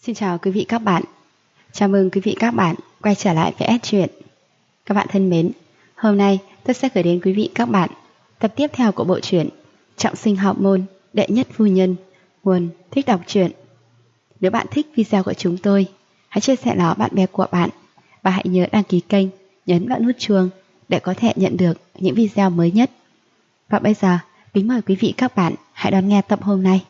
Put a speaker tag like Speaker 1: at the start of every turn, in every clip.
Speaker 1: Xin chào quý vị các bạn. Chào mừng quý vị các bạn quay trở lại với S Truyện. Các bạn thân mến, hôm nay tôi sẽ gửi đến quý vị các bạn tập tiếp theo của bộ truyện Trọng sinh hào môn đệ nhất phu nhân, nguồn Thích đọc truyện. Nếu bạn thích video của chúng tôi, hãy chia sẻ nó bạn bè của bạn và hãy nhớ đăng ký kênh, nhấn vào nút chuông để có thể nhận được những video mới nhất. Và bây giờ, kính mời quý vị các bạn hãy đón nghe tập hôm nay.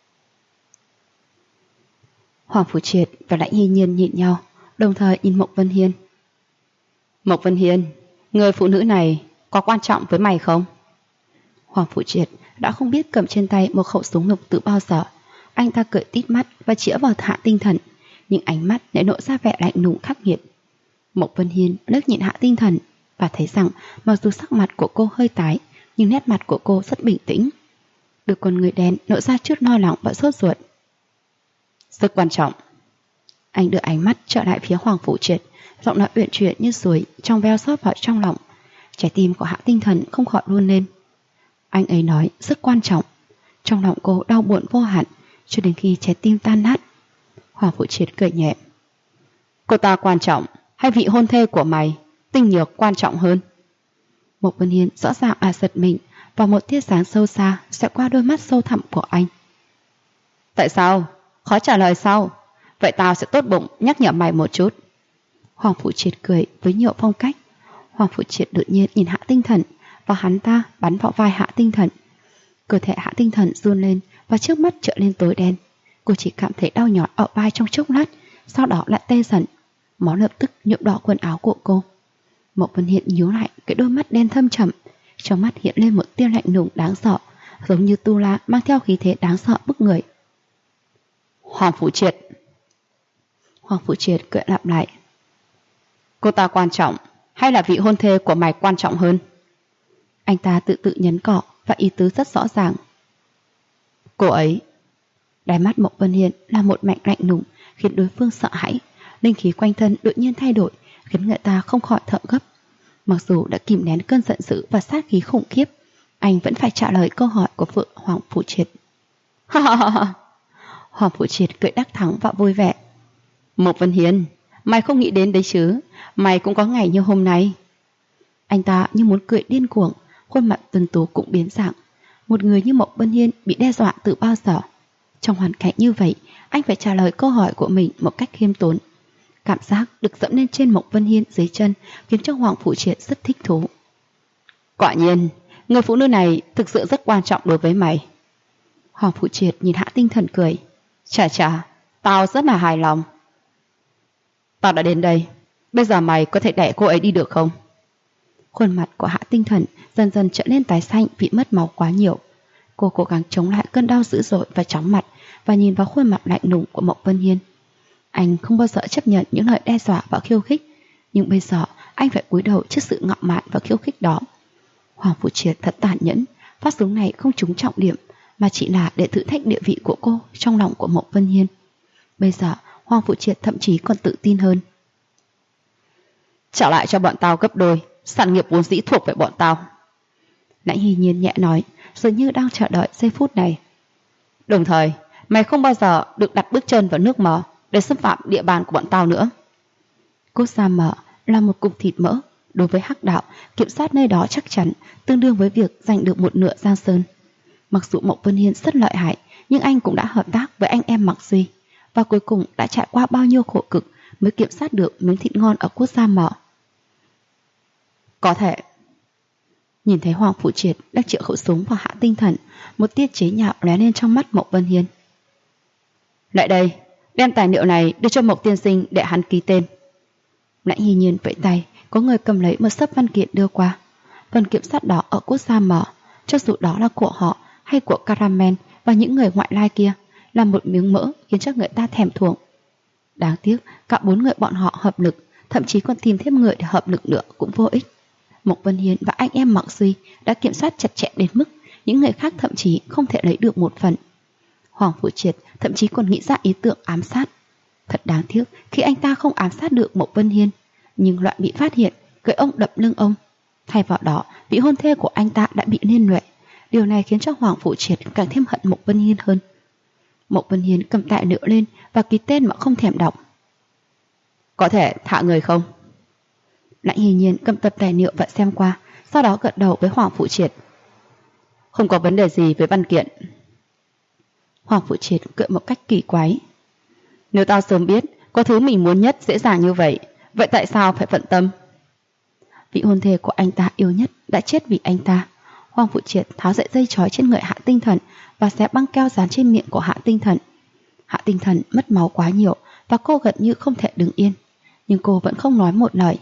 Speaker 1: Hoàng Phủ Triệt và Lãnh Hy Nhiên nhìn nhau, đồng thời nhìn Mộc Vân Hiên. Mộc Vân Hiên, người phụ nữ này có quan trọng với mày không? Hoàng Phủ Triệt đã không biết cầm trên tay một khẩu súng lục từ bao giờ. Anh ta cười tít mắt và chĩa vào Hạ Tinh Thần, nhưng ánh mắt lại lộ ra vẻ lạnh lùng khắc nghiệt. Mộc Vân Hiên liếc nhìn Hạ Tinh Thần và thấy rằng mặc dù sắc mặt của cô hơi tái, nhưng nét mặt của cô rất bình tĩnh. Đôi con người đen lộ ra chút lo lắng và sốt ruột. Rất quan trọng. Anh đưa ánh mắt trở lại phía Hoàng Phủ Triệt, giọng nói uyển chuyển như suối trong veo xót vào trong lòng. Trái tim của Hạ Tinh Thần không khỏi run lên. Anh ấy nói rất quan trọng. Trong lòng cô đau buồn vô hạn cho đến khi trái tim tan nát. Hoàng Phủ Triệt cười nhẹ. Cô ta quan trọng hay vị hôn thê của mày Tinh Nhược quan trọng hơn? Mộc Vân Hiên rõ ràng giật mình và một tia sáng sâu xa sẽ qua đôi mắt sâu thẳm của anh. Tại sao? Khó trả lời sao? Vậy tao sẽ tốt bụng nhắc nhở mày một chút. Hoàng Phủ Triệt cười với nhiều phong cách. Hoàng Phủ Triệt đột nhiên nhìn Hạ Tinh Thần và hắn ta bắn vào vai Hạ Tinh Thần. Cơ thể Hạ Tinh Thần run lên và trước mắt trở lên tối đen. Cô chỉ cảm thấy đau nhói ở vai trong chốc lát, sau đó lại tê dần. Máu lập tức nhuộm đỏ quần áo của cô. Mộc Vân Hiên nhíu lại cái đôi mắt đen thâm trầm, trong mắt hiện lên một tia lạnh lùng đáng sợ, giống như tu la mang theo khí thế đáng sợ bức người. Hoàng Phủ Triệt. Hoàng Phủ Triệt cười lặp lại. Cô ta quan trọng hay là vị hôn thê của mày quan trọng hơn? Anh ta tự nhấn cọ và ý tứ rất rõ ràng. Cô ấy. Đáy mắt Mộc Vân Hiên là một mảnh lạnh lùng khiến đối phương sợ hãi. Linh khí quanh thân đột nhiên thay đổi khiến người ta không khỏi thở gấp. Mặc dù đã kìm nén cơn giận dữ và sát khí khủng khiếp, anh vẫn phải trả lời câu hỏi của vợ Hoàng Phủ Triệt. Hoàng Phủ Triệt cười đắc thắng và vui vẻ. Mộc Vân Hiên, mày không nghĩ đến đấy chứ, mày cũng có ngày như hôm nay. Anh ta như muốn cười điên cuồng, khuôn mặt tuấn tú cũng biến dạng. Một người như Mộc Vân Hiên bị đe dọa từ bao giờ? Trong hoàn cảnh như vậy, anh phải trả lời câu hỏi của mình một cách khiêm tốn. Cảm giác được dẫm lên trên Mộc Vân Hiên dưới chân khiến cho Hoàng Phủ Triệt rất thích thú. Quả nhiên, người phụ nữ này thực sự rất quan trọng đối với mày. Hoàng Phủ Triệt nhìn Hạ Tinh Thần cười. Chà, tao rất là hài lòng. Tao đã đến đây, bây giờ mày có thể đẩy cô ấy đi được không? Khuôn mặt của Hạ Tinh Thần dần dần trở nên tái xanh vì mất máu quá nhiều. Cô cố gắng chống lại cơn đau dữ dội và chóng mặt và nhìn vào khuôn mặt lạnh lùng của Mộc Vân Hiên. Anh không bao giờ chấp nhận những lời đe dọa và khiêu khích, nhưng bây giờ anh phải cúi đầu trước sự ngạo mạn và khiêu khích đó. Hoàng Phủ Triệt thật tàn nhẫn, phát súng này không trúng trọng điểm mà chỉ là để thử thách địa vị của cô trong lòng của Mộc Vân Hiên. Bây giờ Hoàng Phủ Triệt thậm chí còn tự tin hơn. Trả lại cho bọn tao gấp đôi, sản nghiệp vốn dĩ thuộc về bọn tao. Lãnh Hy Nhiên nhẹ nói, dường như đang chờ đợi giây phút này. Đồng thời, mày không bao giờ được đặt bước chân vào nước mờ để xâm phạm địa bàn của bọn tao nữa. Cốt da mỡ là một cục thịt mỡ, đối với Hắc Đạo, kiểm soát nơi đó chắc chắn tương đương với việc giành được một nửa Giang Sơn. Mặc dù Mộc Vân Hiên rất lợi hại, nhưng anh cũng đã hợp tác với anh em Mạc Duy, và cuối cùng đã trải qua bao nhiêu khổ cực mới kiểm soát được miếng thịt ngon ở Cốt da mỡ. Có thể. Nhìn thấy Hoàng Phủ Triệt đang triệu khẩu súng vào Hạ Tinh Thần, một tia chế nhạo lóe lên trong mắt Mộc Vân Hiên. Lại đây, đem tài liệu này đưa cho Mộc tiên sinh để hắn ký tên. Lãnh Hy Nhiên vẫy tay, có người cầm lấy một xấp văn kiện đưa qua. Phần kiểm soát đó ở Cốt da mỡ, cho dù đó là của họ hay của Caramel và những người ngoại lai kia, là một miếng mỡ khiến cho người ta thèm thuồng. Đáng tiếc cả 4 người bọn họ hợp lực, thậm chí còn tìm thêm người để hợp lực nữa cũng vô ích. Mộc Vân Hiên và anh em Mạc Duy đã kiểm soát chặt chẽ đến mức những người khác thậm chí không thể lấy được một phần. Hoàng Phủ Triệt thậm chí còn nghĩ ra ý tưởng ám sát. Thật đáng tiếc khi anh ta không ám sát được Mộc Vân Hiên, nhưng loại bị phát hiện, gậy ông đập lưng ông. Thay vào đó, vị hôn thê của anh ta đã bị liên lụy. Điều này khiến cho Hoàng Phủ Triệt càng thêm hận Mộc Vân Hiên hơn. Mộc Vân Hiên cầm tài liệu lên và ký tên mà không thèm đọc. Có thể thả người không? Lãnh Hiên Nhiên cầm tập tài liệu và xem qua, sau đó gật đầu với Hoàng Phụ Triệt. Không có vấn đề gì với văn kiện. Hoàng Phụ Triệt cười một cách kỳ quái. Nếu tao sớm biết có thứ mình muốn nhất dễ dàng như vậy, vậy tại sao phải bận tâm? Vị hôn thê của anh ta yêu nhất đã chết vì anh ta. Hoàng Phụ Triệt tháo sợi dây trói trên người Hạ Tinh Thần và xé băng keo dán trên miệng của Hạ Tinh Thần. Hạ Tinh Thần mất máu quá nhiều và cô gần như không thể đứng yên, nhưng cô vẫn không nói một lời.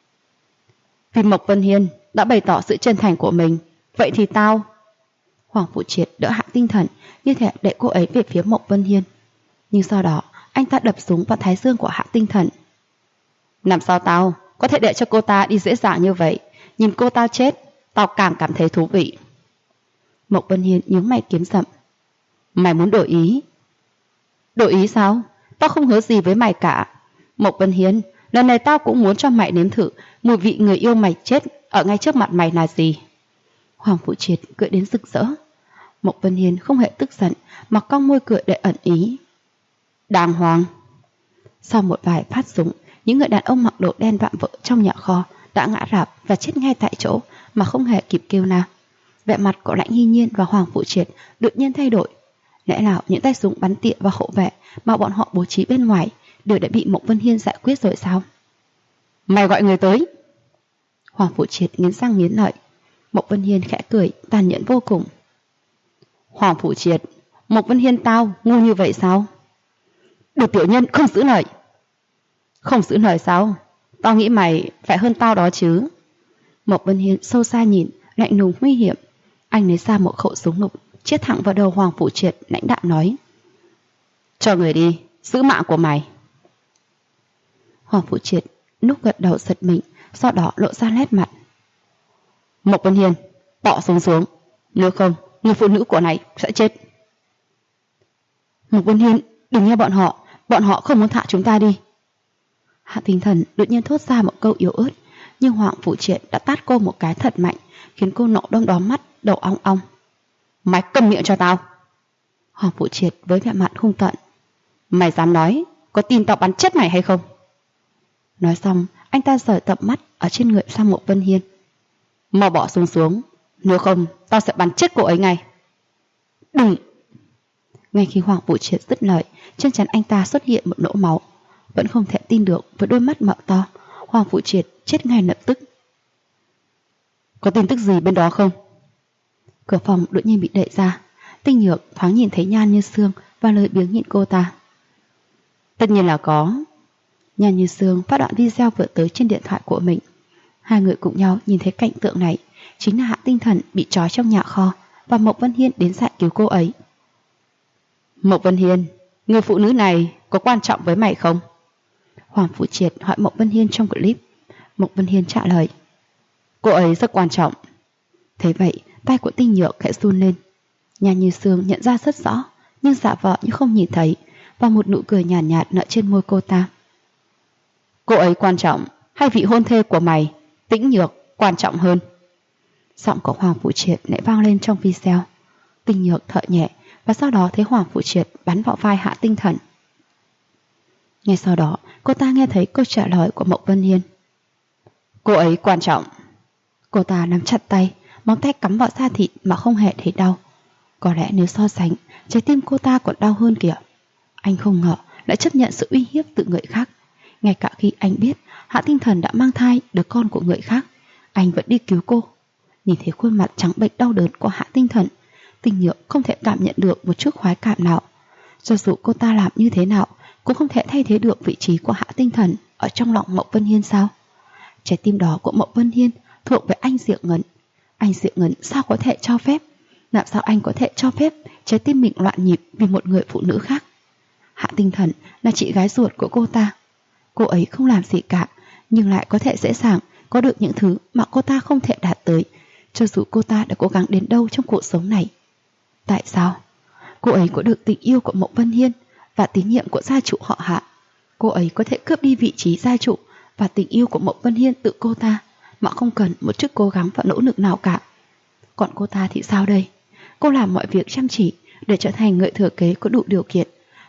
Speaker 1: Vì Mộc Vân Hiên đã bày tỏ sự chân thành của mình, vậy thì tao... Hoàng Phụ Triệt đỡ Hạ Tinh Thần, như thể đẩy cô ấy về phía Mộc Vân Hiên. Nhưng sau đó anh ta đập súng vào thái dương của Hạ Tinh Thần. Làm sao tao có thể để cho cô ta đi dễ dàng như vậy? Nhìn cô ta chết, tao càng cảm thấy thú vị. Mộc Vân Hiên nhướng mày kiếm rậm. Mày muốn đổi ý? Đổi ý sao? Tao không hứa gì với mày cả. Mộc Vân Hiên, lần này tao cũng muốn cho mày nếm thử mùi vị người yêu mày chết ở ngay trước mặt mày là gì. Hoàng Phụ Triệt cười đến rực rỡ. Mộc Vân Hiên không hề tức giận mà cong môi cười đầy ẩn ý. Đàng hoàng. Sau một vài phát súng, những người đàn ông mặc đồ đen vạm vỡ trong nhà kho đã ngã rạp và chết ngay tại chỗ mà không hề kịp kêu la. Vẻ mặt của Lãnh Hiên Nhiên và Hoàng Phụ Triệt đột nhiên thay đổi. Lẽ nào những tay súng bắn tỉa và hộ vệ mà bọn họ bố trí bên ngoài đều đã bị Mộc Vân Hiên giải quyết rồi sao? Mày gọi người tới. Hoàng Phụ Triệt nghiến răng nghiến lợi. Mộc Vân Hiên khẽ cười tàn nhẫn vô cùng. Hoàng Phụ Triệt, Mộc Vân Hiên tao ngu như vậy sao? Đồ tiểu nhân không giữ lời. Không giữ lời sao? Tao nghĩ mày phải hơn tao đó chứ. Mộc Vân Hiên sâu xa nhìn, lạnh lùng nguy hiểm. Anh lấy ra một khẩu súng lục, chiết thẳng vào đầu Hoàng Phụ Triệt, lãnh đạm nói. Cho người đi, giữ mạng của mày. Hoàng Phụ Triệt lúc gật đầu giật mình, sau đó lộ ra nét mặt. Mộc Vân Hiên, bỏ súng xuống, nếu không, người phụ nữ của này sẽ chết. Mộc Vân Hiên, đừng nghe bọn họ không muốn thả chúng ta đi. Hạ Tinh Thần đột nhiên thốt ra một câu yếu ớt, nhưng Hoàng Phụ Triệt đã tát cô một cái thật mạnh, khiến cô nộ đom đóm mắt, đầu ong ong. Mày câm miệng cho tao. Hoàng Phụ Triệt với vẻ mặt hung tợn. Mày dám nói, có tin tao bắn chết mày hay không? Nói xong, anh ta rời tầm mắt ở trên người sang Mộc Vân Hiên. Mau bỏ súng xuống, nếu không tao sẽ bắn chết cô ấy ngay. Đừng! Ngay khi Hoàng Phụ Triệt dứt lời, trên trán anh ta xuất hiện một lỗ máu. Vẫn không thể tin được với đôi mắt mở to, Hoàng Phụ Triệt chết ngay lập tức. Có tin tức gì bên đó không? Cửa phòng đột nhiên bị đẩy ra. Tinh Nhược thoáng nhìn thấy Nhan Như Sương và lời biếng nhịn cô ta. Tất nhiên là có. Nhan Như Sương phát đoạn video vừa tới trên điện thoại của mình. Hai người cùng nhau nhìn thấy cảnh tượng này, chính là Hạ Tinh Thần bị trói trong nhà kho và Mộc Vân Hiên đến giải cứu cô ấy. Mộc Vân Hiên, người phụ nữ này có quan trọng với mày không? Hoàng Phụ Triệt hỏi Mộc Vân Hiên trong clip. Mộc Vân Hiên trả lời. Cô ấy rất quan trọng. Thế vậy, tay của Tinh Nhược khẽ run lên. Nhan Như Sương nhận ra rất rõ, nhưng giả vờ như không nhìn thấy, và một nụ cười nhàn nhạt nở trên môi cô ta. Cô ấy quan trọng, hay vị hôn thê của mày, Tĩnh Nhược, quan trọng hơn? Giọng của Hoàng Phụ Triệt lại vang lên trong video. Tinh Nhược thở nhẹ, và sau đó thấy Hoàng Phụ Triệt bắn vào vai Hạ Tinh Thần. Ngay sau đó, cô ta nghe thấy câu trả lời của Mộc Vân Hiên. Cô ấy quan trọng. Cô ta nắm chặt tay, móng tay cắm vào da thịt mà không hề thấy đau. Có lẽ nếu so sánh, trái tim cô ta còn đau hơn kìa. Anh không ngờ lại chấp nhận sự uy hiếp từ người khác. Ngay cả khi anh biết Hạ Tinh Thần đã mang thai đứa con của người khác, anh vẫn đi cứu cô. Nhìn thấy khuôn mặt trắng bệch đau đớn của Hạ Tinh Thần, Tinh Nhược không thể cảm nhận được một chút khoái cảm nào. Cho dù cô ta làm như thế nào, cũng không thể thay thế được vị trí của Hạ Tinh Thần ở trong lòng Mộc Vân Hiên sao? Trái tim đó của Mộc Vân Hiên thuộc về anh Diệu Ngân. Anh Diệu Ngân sao có thể cho phép? Làm sao anh có thể cho phép trái tim mình loạn nhịp vì một người phụ nữ khác? Hạ Tinh Thần là chị gái ruột của cô ta. Cô ấy không làm gì cả, nhưng lại có thể dễ dàng có được những thứ mà cô ta không thể đạt tới, cho dù cô ta đã cố gắng đến đâu trong cuộc sống này. Tại sao? Cô ấy có được tình yêu của Mộc Vân Hiên và tín nhiệm của gia chủ họ Hạ. Cô ấy có thể cướp đi vị trí gia chủ và tình yêu của Mộc Vân Hiên từ cô ta mà không cần một chút cố gắng và nỗ lực nào cả. Còn cô ta thì sao đây? Cô làm mọi việc chăm chỉ để trở thành người thừa kế có đủ điều kiện.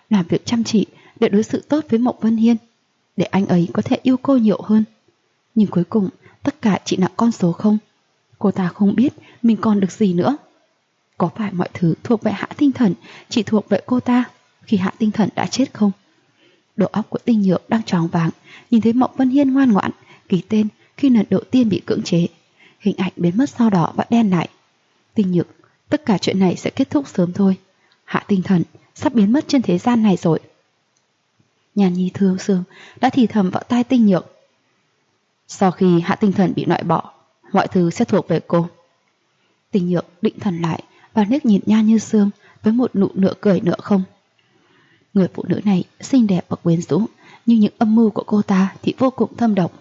Speaker 1: làm việc chăm chỉ để đối xử tốt với Mộc Vân Hiên, để anh ấy có thể yêu cô nhiều hơn. Nhưng cuối cùng tất cả chỉ là con số không. Cô ta không biết mình còn được gì nữa. Có phải mọi thứ thuộc về Hạ Tinh Thần chỉ thuộc về cô ta khi Hạ Tinh Thần đã chết không? Đầu óc của Tinh Nhược đang choáng váng, nhìn thấy Mộc Vân Hiên ngoan ngoãn ký tên khi lần đầu tiên bị cưỡng chế. Hình ảnh biến mất sau đó và đen lại. Tinh Nhược, tất cả chuyện này sẽ kết thúc sớm thôi. Hạ Tinh Thần sắp biến mất trên thế gian này rồi. Nhàn Nhi thương sương đã thì thầm vào tai Tinh Nhược. Sau khi Hạ Tinh Thần bị loại bỏ, mọi thứ sẽ thuộc về cô. Tinh Nhược định thần lại và liếc nhìn Nha Như Sương với một nụ nửa cười nửa không. Người phụ nữ này xinh đẹp và quyến rũ, nhưng những âm mưu của cô ta thì vô cùng thâm độc.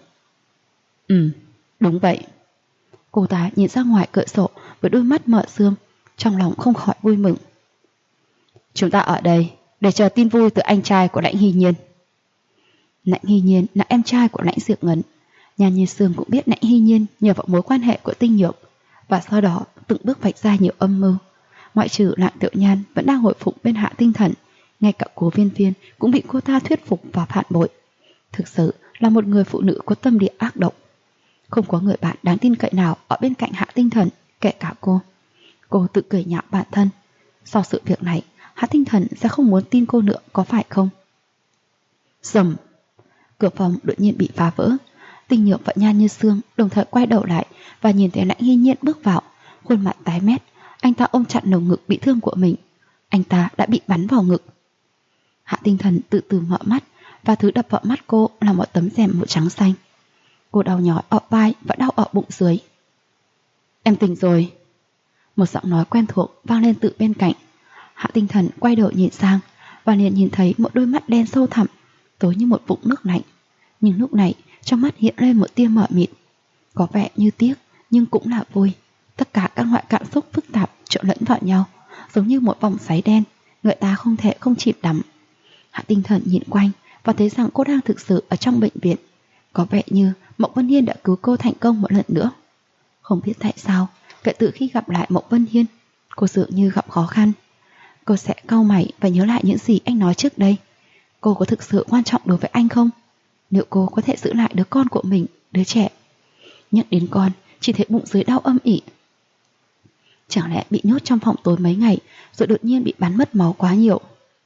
Speaker 1: Đúng vậy. Cô ta nhìn ra ngoài cửa sổ với đôi mắt mở sương, trong lòng không khỏi vui mừng. Chúng ta ở đây để chờ tin vui từ anh trai của Lãnh Hy Nhiên. Lãnh Hy Nhiên là em trai của Lãnh Diệu Ngấn. Nha Như Sương cũng biết Lãnh Hy Nhiên nhờ vào mối quan hệ của Tinh Nhược, và sau đó từng bước vạch ra nhiều âm mưu. Ngoại trừ Lạng Tiểu Nhan vẫn đang hồi phục bên Hạ Tinh Thần, ngay cả Cố Viên Viên cũng bị cô ta thuyết phục và phản bội. Thực sự là một người phụ nữ có tâm địa ác độc. Không có người bạn đáng tin cậy nào ở bên cạnh Hạ Tinh Thần, kể cả cô. Cô tự cười nhạo bản thân. Sau sự việc này, Hạ Tinh Thần sẽ không muốn tin cô nữa, có phải không? Rầm. Cửa phòng đột nhiên bị phá vỡ. Tinh Nhược và Nha Như Sương đồng thời quay đầu lại và nhìn thấy Lãnh Hy Nhiên bước vào, khuôn mặt tái mét. Anh ta ôm chặt lồng ngực bị thương của mình. Anh ta đã bị bắn vào ngực. Hạ Tinh Thần từ từ mở mắt, và thứ đập vào mắt cô là một tấm rèm màu trắng xanh. Cô đau nhói ở vai và đau ở bụng dưới. Em tỉnh rồi. Một giọng nói quen thuộc vang lên từ bên cạnh. Hạ Tinh Thần quay đầu nhìn sang và liền nhìn thấy một đôi mắt đen sâu thẳm, tối như một vũng nước lạnh. Nhưng lúc này trong mắt hiện lên một tia mờ mịt, có vẻ như tiếc nhưng cũng là vui. Tất cả các loại cảm xúc phức tạp trộn lẫn vào nhau, giống như một vòng xoáy đen, người ta không thể không chìm đắm. Hạ Tinh Thần nhìn quanh và thấy rằng cô đang thực sự ở trong bệnh viện. Có vẻ như Mộc Vân Hiên đã cứu cô thành công một lần nữa. Không biết tại sao, kể từ khi gặp lại Mộc Vân Hiên, cô dường như gặp khó khăn. Cô sẽ cau mày và nhớ lại những gì anh nói trước đây. Cô có thực sự quan trọng đối với anh không? Liệu cô có thể giữ lại đứa con của mình, đứa trẻ? Nhắc đến con, chỉ thấy bụng dưới đau âm ỉ. Chẳng lẽ bị nhốt trong phòng tối mấy ngày rồi đột nhiên bị bắn mất máu quá nhiều?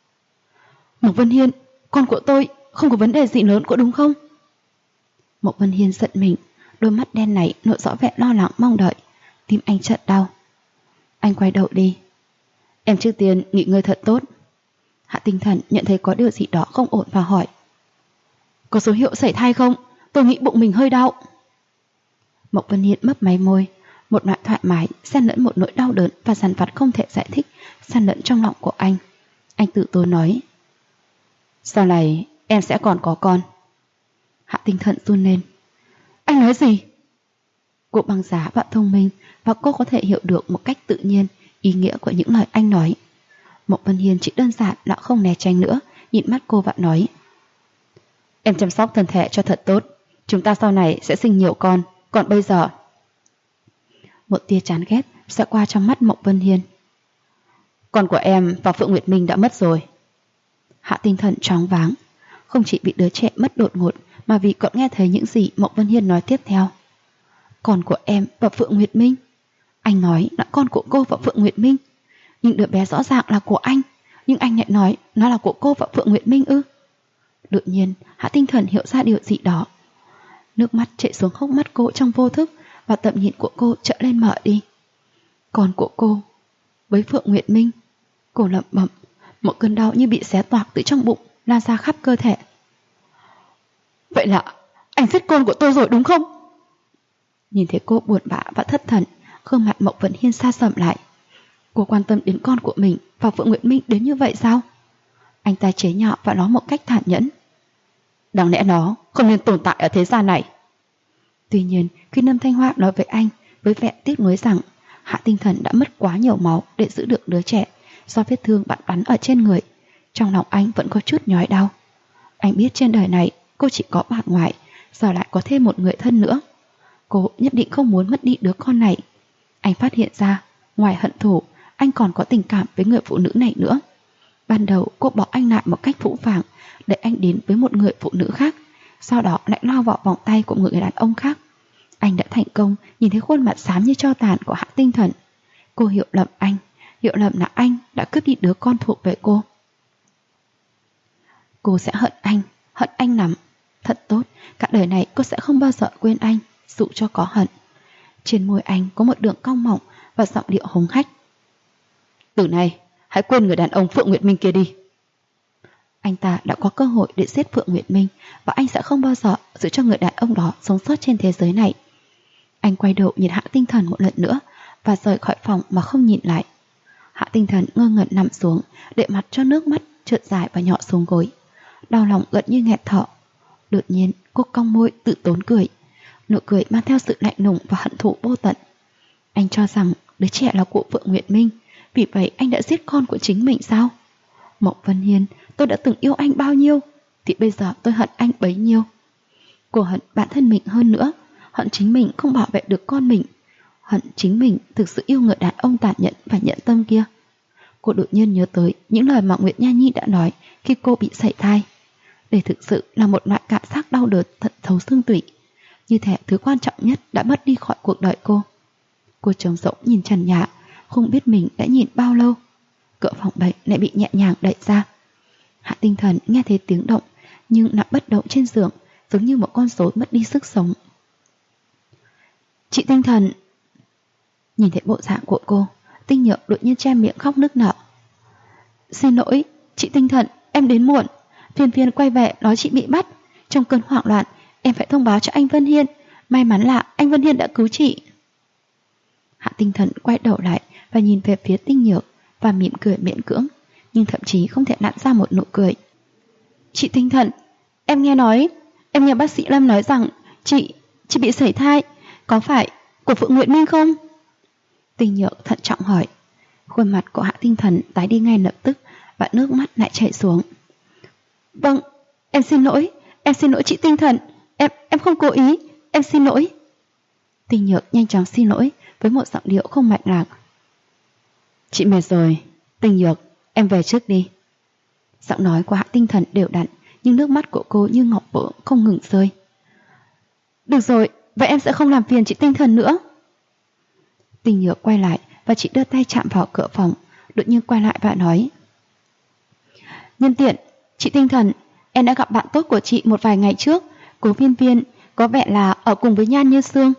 Speaker 1: Mộc Vân Hiên, con của tôi không có vấn đề gì lớn có đúng không? Mộc Vân Hiên giận mình, đôi mắt đen này lộ rõ vẻ lo lắng mong đợi. Tim anh chợt đau. Anh quay đầu đi. Em trước tiên nghỉ ngơi thật tốt. Hạ Tinh Thần nhận thấy có điều gì đó không ổn và hỏi. Có dấu hiệu sảy thai không? Tôi nghĩ bụng mình hơi đau. Mộc Vân Hiên mấp máy môi, một loại thoải mái xen lẫn một nỗi đau đớn và dằn vặt không thể giải thích xen lẫn trong lòng của anh. Anh tự tốn nói. Sau này em sẽ còn có con. Hạ Tinh Thần run lên. Anh nói gì? Cô băng giá và thông minh, và cô có thể hiểu được một cách tự nhiên ý nghĩa của những lời anh nói. Mộc Vân Hiên chỉ đơn giản là không né tránh nữa, nhìn mắt cô và nói. Em chăm sóc thân thể cho thật tốt, chúng ta sau này sẽ sinh nhiều con, còn bây giờ... Một tia chán ghét sẽ qua trong mắt Mộc Vân Hiên. Con của em và Phượng Nguyệt Minh đã mất rồi. Hạ Tinh Thần choáng váng, không chỉ bị đứa trẻ mất đột ngột mà vì còn nghe thấy những gì Mộc Vân Hiên nói tiếp theo. Con của em và Phượng Nguyệt Minh? Anh nói là con của cô và Phượng Nguyệt Minh, nhưng đứa bé rõ ràng là của anh, nhưng anh lại nói nó là của cô và Phượng Nguyệt Minh ư? Đột nhiên Hạ Tinh Thần hiểu ra điều gì đó. Nước mắt chảy xuống hốc mắt cô trong vô thức, và tầm nhìn của cô trở lên mở đi. Con của cô với Phượng Nguyệt Minh. Cô lẩm bẩm, một cơn đau như bị xé toạc từ trong bụng lan ra khắp cơ thể. Vậy là anh giết con của tôi rồi đúng không? Nhìn thấy cô buồn bã và thất thần, gương mặt Mộc Vân Hiên sa sầm lại. Cô quan tâm đến con của mình và Phượng Nguyệt Minh đến như vậy sao? Anh ta chế nhạo và nói một cách thản nhẫn. Đáng lẽ nó không nên tồn tại ở thế gian này. Tuy nhiên, khi Lâm Thanh Hoa nói với anh với vẻ tiếc nuối rằng Hạ Tinh Thần đã mất quá nhiều máu để giữ được đứa trẻ do vết thương bạn bắn ở trên người, trong lòng anh vẫn có chút nhói đau. Anh biết trên đời này cô chỉ có bạn ngoại, giờ lại có thêm một người thân nữa. Cô nhất định không muốn mất đi đứa con này. Anh phát hiện ra, ngoài hận thù, anh còn có tình cảm với người phụ nữ này nữa. Ban đầu cô bỏ anh lại một cách phũ phàng, để anh đến với một người phụ nữ khác, sau đó lại lao vào vòng tay của người đàn ông khác. Anh đã thành công nhìn thấy khuôn mặt xám như tro tàn của Hạ Tinh Thần. Cô hiểu lầm anh, hiểu lầm là anh đã cướp đi đứa con thuộc về cô. Cô sẽ hận anh lắm. Thật tốt, cả đời này cô sẽ không bao giờ quên anh, dù cho có hận. Trên môi anh có một đường cong mỏng và giọng điệu hống hách. Từ nay, hãy quên người đàn ông Phượng Nguyệt Minh kia đi. Anh ta đã có cơ hội để giết Phượng Nguyệt Minh, và anh sẽ không bao giờ giữ cho người đàn ông đó sống sót trên thế giới này. Anh quay đầu nhìn Hạ Tinh Thần một lần nữa và rời khỏi phòng mà không nhìn lại. Hạ Tinh Thần ngơ ngẩn nằm xuống, để mặt cho nước mắt trượt dài và nhỏ xuống gối. Đau lòng gần như nghẹt thở. Đột nhiên cô cong môi tự tốn cười. Nụ cười mang theo sự lạnh lùng và hận thù vô tận. Anh cho rằng đứa trẻ là của Phượng Nguyệt Minh, vì vậy anh đã giết con của chính mình sao? Mộc Vân Hiên, tôi đã từng yêu anh bao nhiêu, thì bây giờ tôi hận anh bấy nhiêu. Cô hận bản thân mình hơn nữa, hận chính mình không bảo vệ được con mình, hận chính mình thực sự yêu người đàn ông tàn nhẫn và nhẫn tâm kia. Cô đột nhiên nhớ tới những lời mà Nguyệt Nha Nhi đã nói khi cô bị sảy thai. Đây thực sự là một loại cảm giác đau đớn thật thấu xương tủy, như thể thứ quan trọng nhất đã mất đi khỏi cuộc đời cô. Cô trống rỗng nhìn trần nhà, không biết mình đã nhìn bao lâu. Cửa phòng bệnh lại bị nhẹ nhàng đẩy ra. Hạ Tinh Thần nghe thấy tiếng động, nhưng nằm bất động trên giường, giống như một con rối mất đi sức sống. Chị Tinh Thần. Nhìn thấy bộ dạng của cô, Tinh Nhược đột nhiên che miệng khóc nức nở. Xin lỗi, chị Tinh Thần, em đến muộn. Viên Viên quay về nói chị bị bắt. Trong cơn hoảng loạn, em phải thông báo cho anh Vân Hiên. May mắn là anh Vân Hiên đã cứu chị. Hạ Tinh Thần quay đầu lại và nhìn về phía Tinh Nhược và mỉm cười miễn cưỡng, nhưng thậm chí không thể nặn ra một nụ cười. Chị Tinh Thần, em nghe bác sĩ Lâm nói rằng chị bị sảy thai, có phải của Phượng Nguyệt Minh không? Tinh Nhược thận trọng hỏi. Khuôn mặt của Hạ Tinh Thần tái đi ngay lập tức và nước mắt lại chảy xuống. Vâng, em xin lỗi chị Tinh Thần, em không cố ý, em xin lỗi. Tinh Nhược nhanh chóng xin lỗi với một giọng điệu không mạch lạc. Chị mệt rồi, Tinh Nhược, em về trước đi. Giọng nói của Hạ Tinh Thần đều đặn, nhưng nước mắt của cô như ngọc vỡ không ngừng rơi. Được rồi, vậy em sẽ không làm phiền chị Tinh Thần nữa. Tinh Nhược quay lại và chị đưa tay chạm vào cửa phòng, đột nhiên quay lại và nói. Nhân tiện, chị Tinh Thần, em đã gặp bạn tốt của chị một vài ngày trước, Cố Viên Viên, có vẻ là ở cùng với Nhan Như Sương.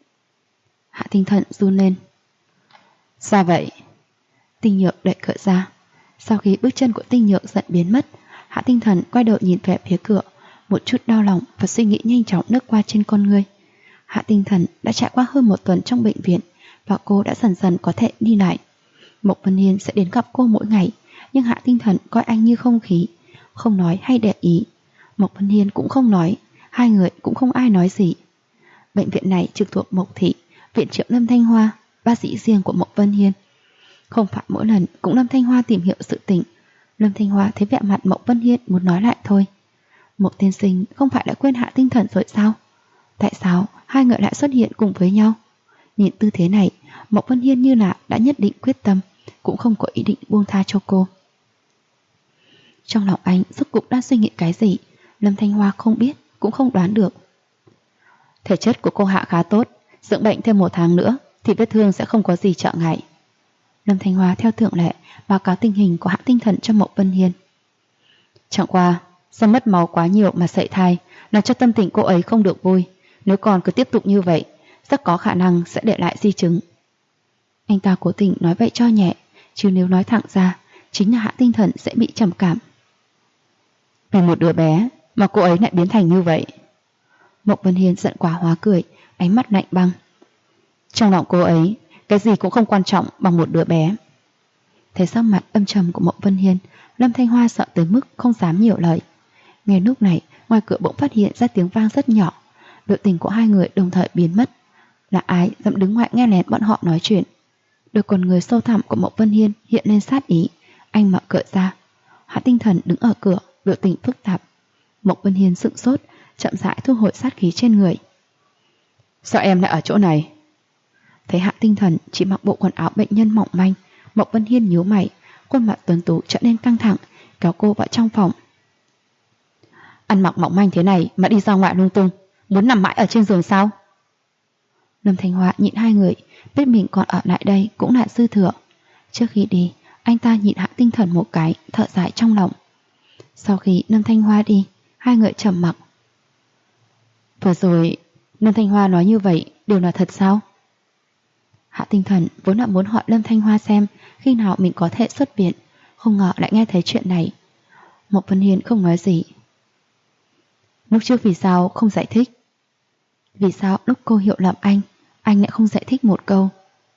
Speaker 1: Hạ Tinh Thần run lên. Sao vậy? Tinh Nhược đẩy cửa ra. Sau khi bước chân của Tinh Nhược dần biến mất, Hạ Tinh Thần quay đầu nhìn về phía cửa, một chút đau lòng và suy nghĩ nhanh chóng lướt qua trên con người. Hạ Tinh Thần đã trải qua hơn một tuần trong bệnh viện và cô đã dần dần có thể đi lại. Mộc Vân Hiên sẽ đến gặp cô mỗi ngày, nhưng Hạ Tinh Thần coi anh như không khí, không nói hay để ý. Mộc Vân Hiên cũng không nói, hai người cũng không ai nói gì. Bệnh viện này trực thuộc Mộc Thị, viện trưởng Lâm Thanh Hoa, bác sĩ riêng của Mộc Vân Hiên. Không phải mỗi lần cũng Lâm Thanh Hoa tìm hiểu sự tình. Lâm Thanh Hoa thấy vẻ mặt Mộc Vân Hiên muốn nói lại thôi. Mộc tiên sinh không phải đã quên Hạ Tinh Thần rồi sao? Tại sao hai người lại xuất hiện cùng với nhau? Nhìn tư thế này, Mộc Vân Hiên như là đã nhất định quyết tâm, cũng không có ý định buông tha cho cô. Trong lòng anh rốt cuộc đang suy nghĩ cái gì, Lâm Thanh Hoa không biết, cũng không đoán được. Thể chất của cô Hạ khá tốt, dưỡng bệnh thêm 1 tháng nữa thì vết thương sẽ không có gì trở ngại. Lâm Thanh Hoa theo thường lệ báo cáo tình hình của Hạ Tinh Thần cho Mộc Vân Hiên. Chẳng qua, do mất máu quá nhiều mà sảy thai, làm cho tâm tình cô ấy không được vui. Nếu còn cứ tiếp tục như vậy, rất có khả năng sẽ để lại di chứng. Anh ta cố tình nói vậy cho nhẹ, chứ nếu nói thẳng ra, chính là Hạ Tinh Thần sẽ bị trầm cảm. Vì một đứa bé mà cô ấy lại biến thành như vậy. Mộc Vân Hiên giận quá hóa cười, ánh mắt lạnh băng. Trong lòng cô ấy, cái gì cũng không quan trọng bằng một đứa bé. Thấy sắc mặt âm trầm của Mộc Vân Hiên, Lâm Thanh Hoa sợ tới mức không dám nhiều lời. Ngay lúc này, ngoài cửa bỗng phát hiện ra tiếng vang rất nhỏ. Biểu tình của hai người đồng thời biến mất. Là ai dám đứng ngoài nghe lén bọn họ nói chuyện? Đôi con người sâu thẳm của Mộc Vân Hiên hiện lên sát ý. Anh mở cửa ra. Hạ Tinh Thần đứng ở cửa, biểu tình phức tạp. Mộc Vân Hiên sững sốt, chậm rãi thu hồi sát khí trên người. Sao em lại ở chỗ này? Thấy Hạ Tinh Thần chỉ mặc bộ quần áo bệnh nhân mỏng manh, Mộc Vân Hiên nhíu mày, khuôn mặt tuấn tú trở nên căng thẳng, kéo cô vào trong phòng. Ăn mặc mỏng manh thế này mà đi ra ngoài lung tung, muốn nằm mãi ở trên giường sao? Lâm Thanh Hoa nhịn hai người, biết mình còn ở lại đây cũng là dư thừa. Trước khi đi, anh ta nhịn Hạ Tinh Thần một cái, thở dài trong lòng. Sau khi Lâm Thanh Hoa đi, hai người trầm mặc. Vừa rồi, Lâm Thanh Hoa nói như vậy đều là thật sao? Hạ Tinh Thần vốn đã muốn hỏi Lâm Thanh Hoa xem khi nào mình có thể xuất viện, không ngờ lại nghe thấy chuyện này. Mộc Vân Hiên không nói gì. Lúc trước vì sao không giải thích? Vì sao lúc cô hiểu lầm anh lại không giải thích một câu?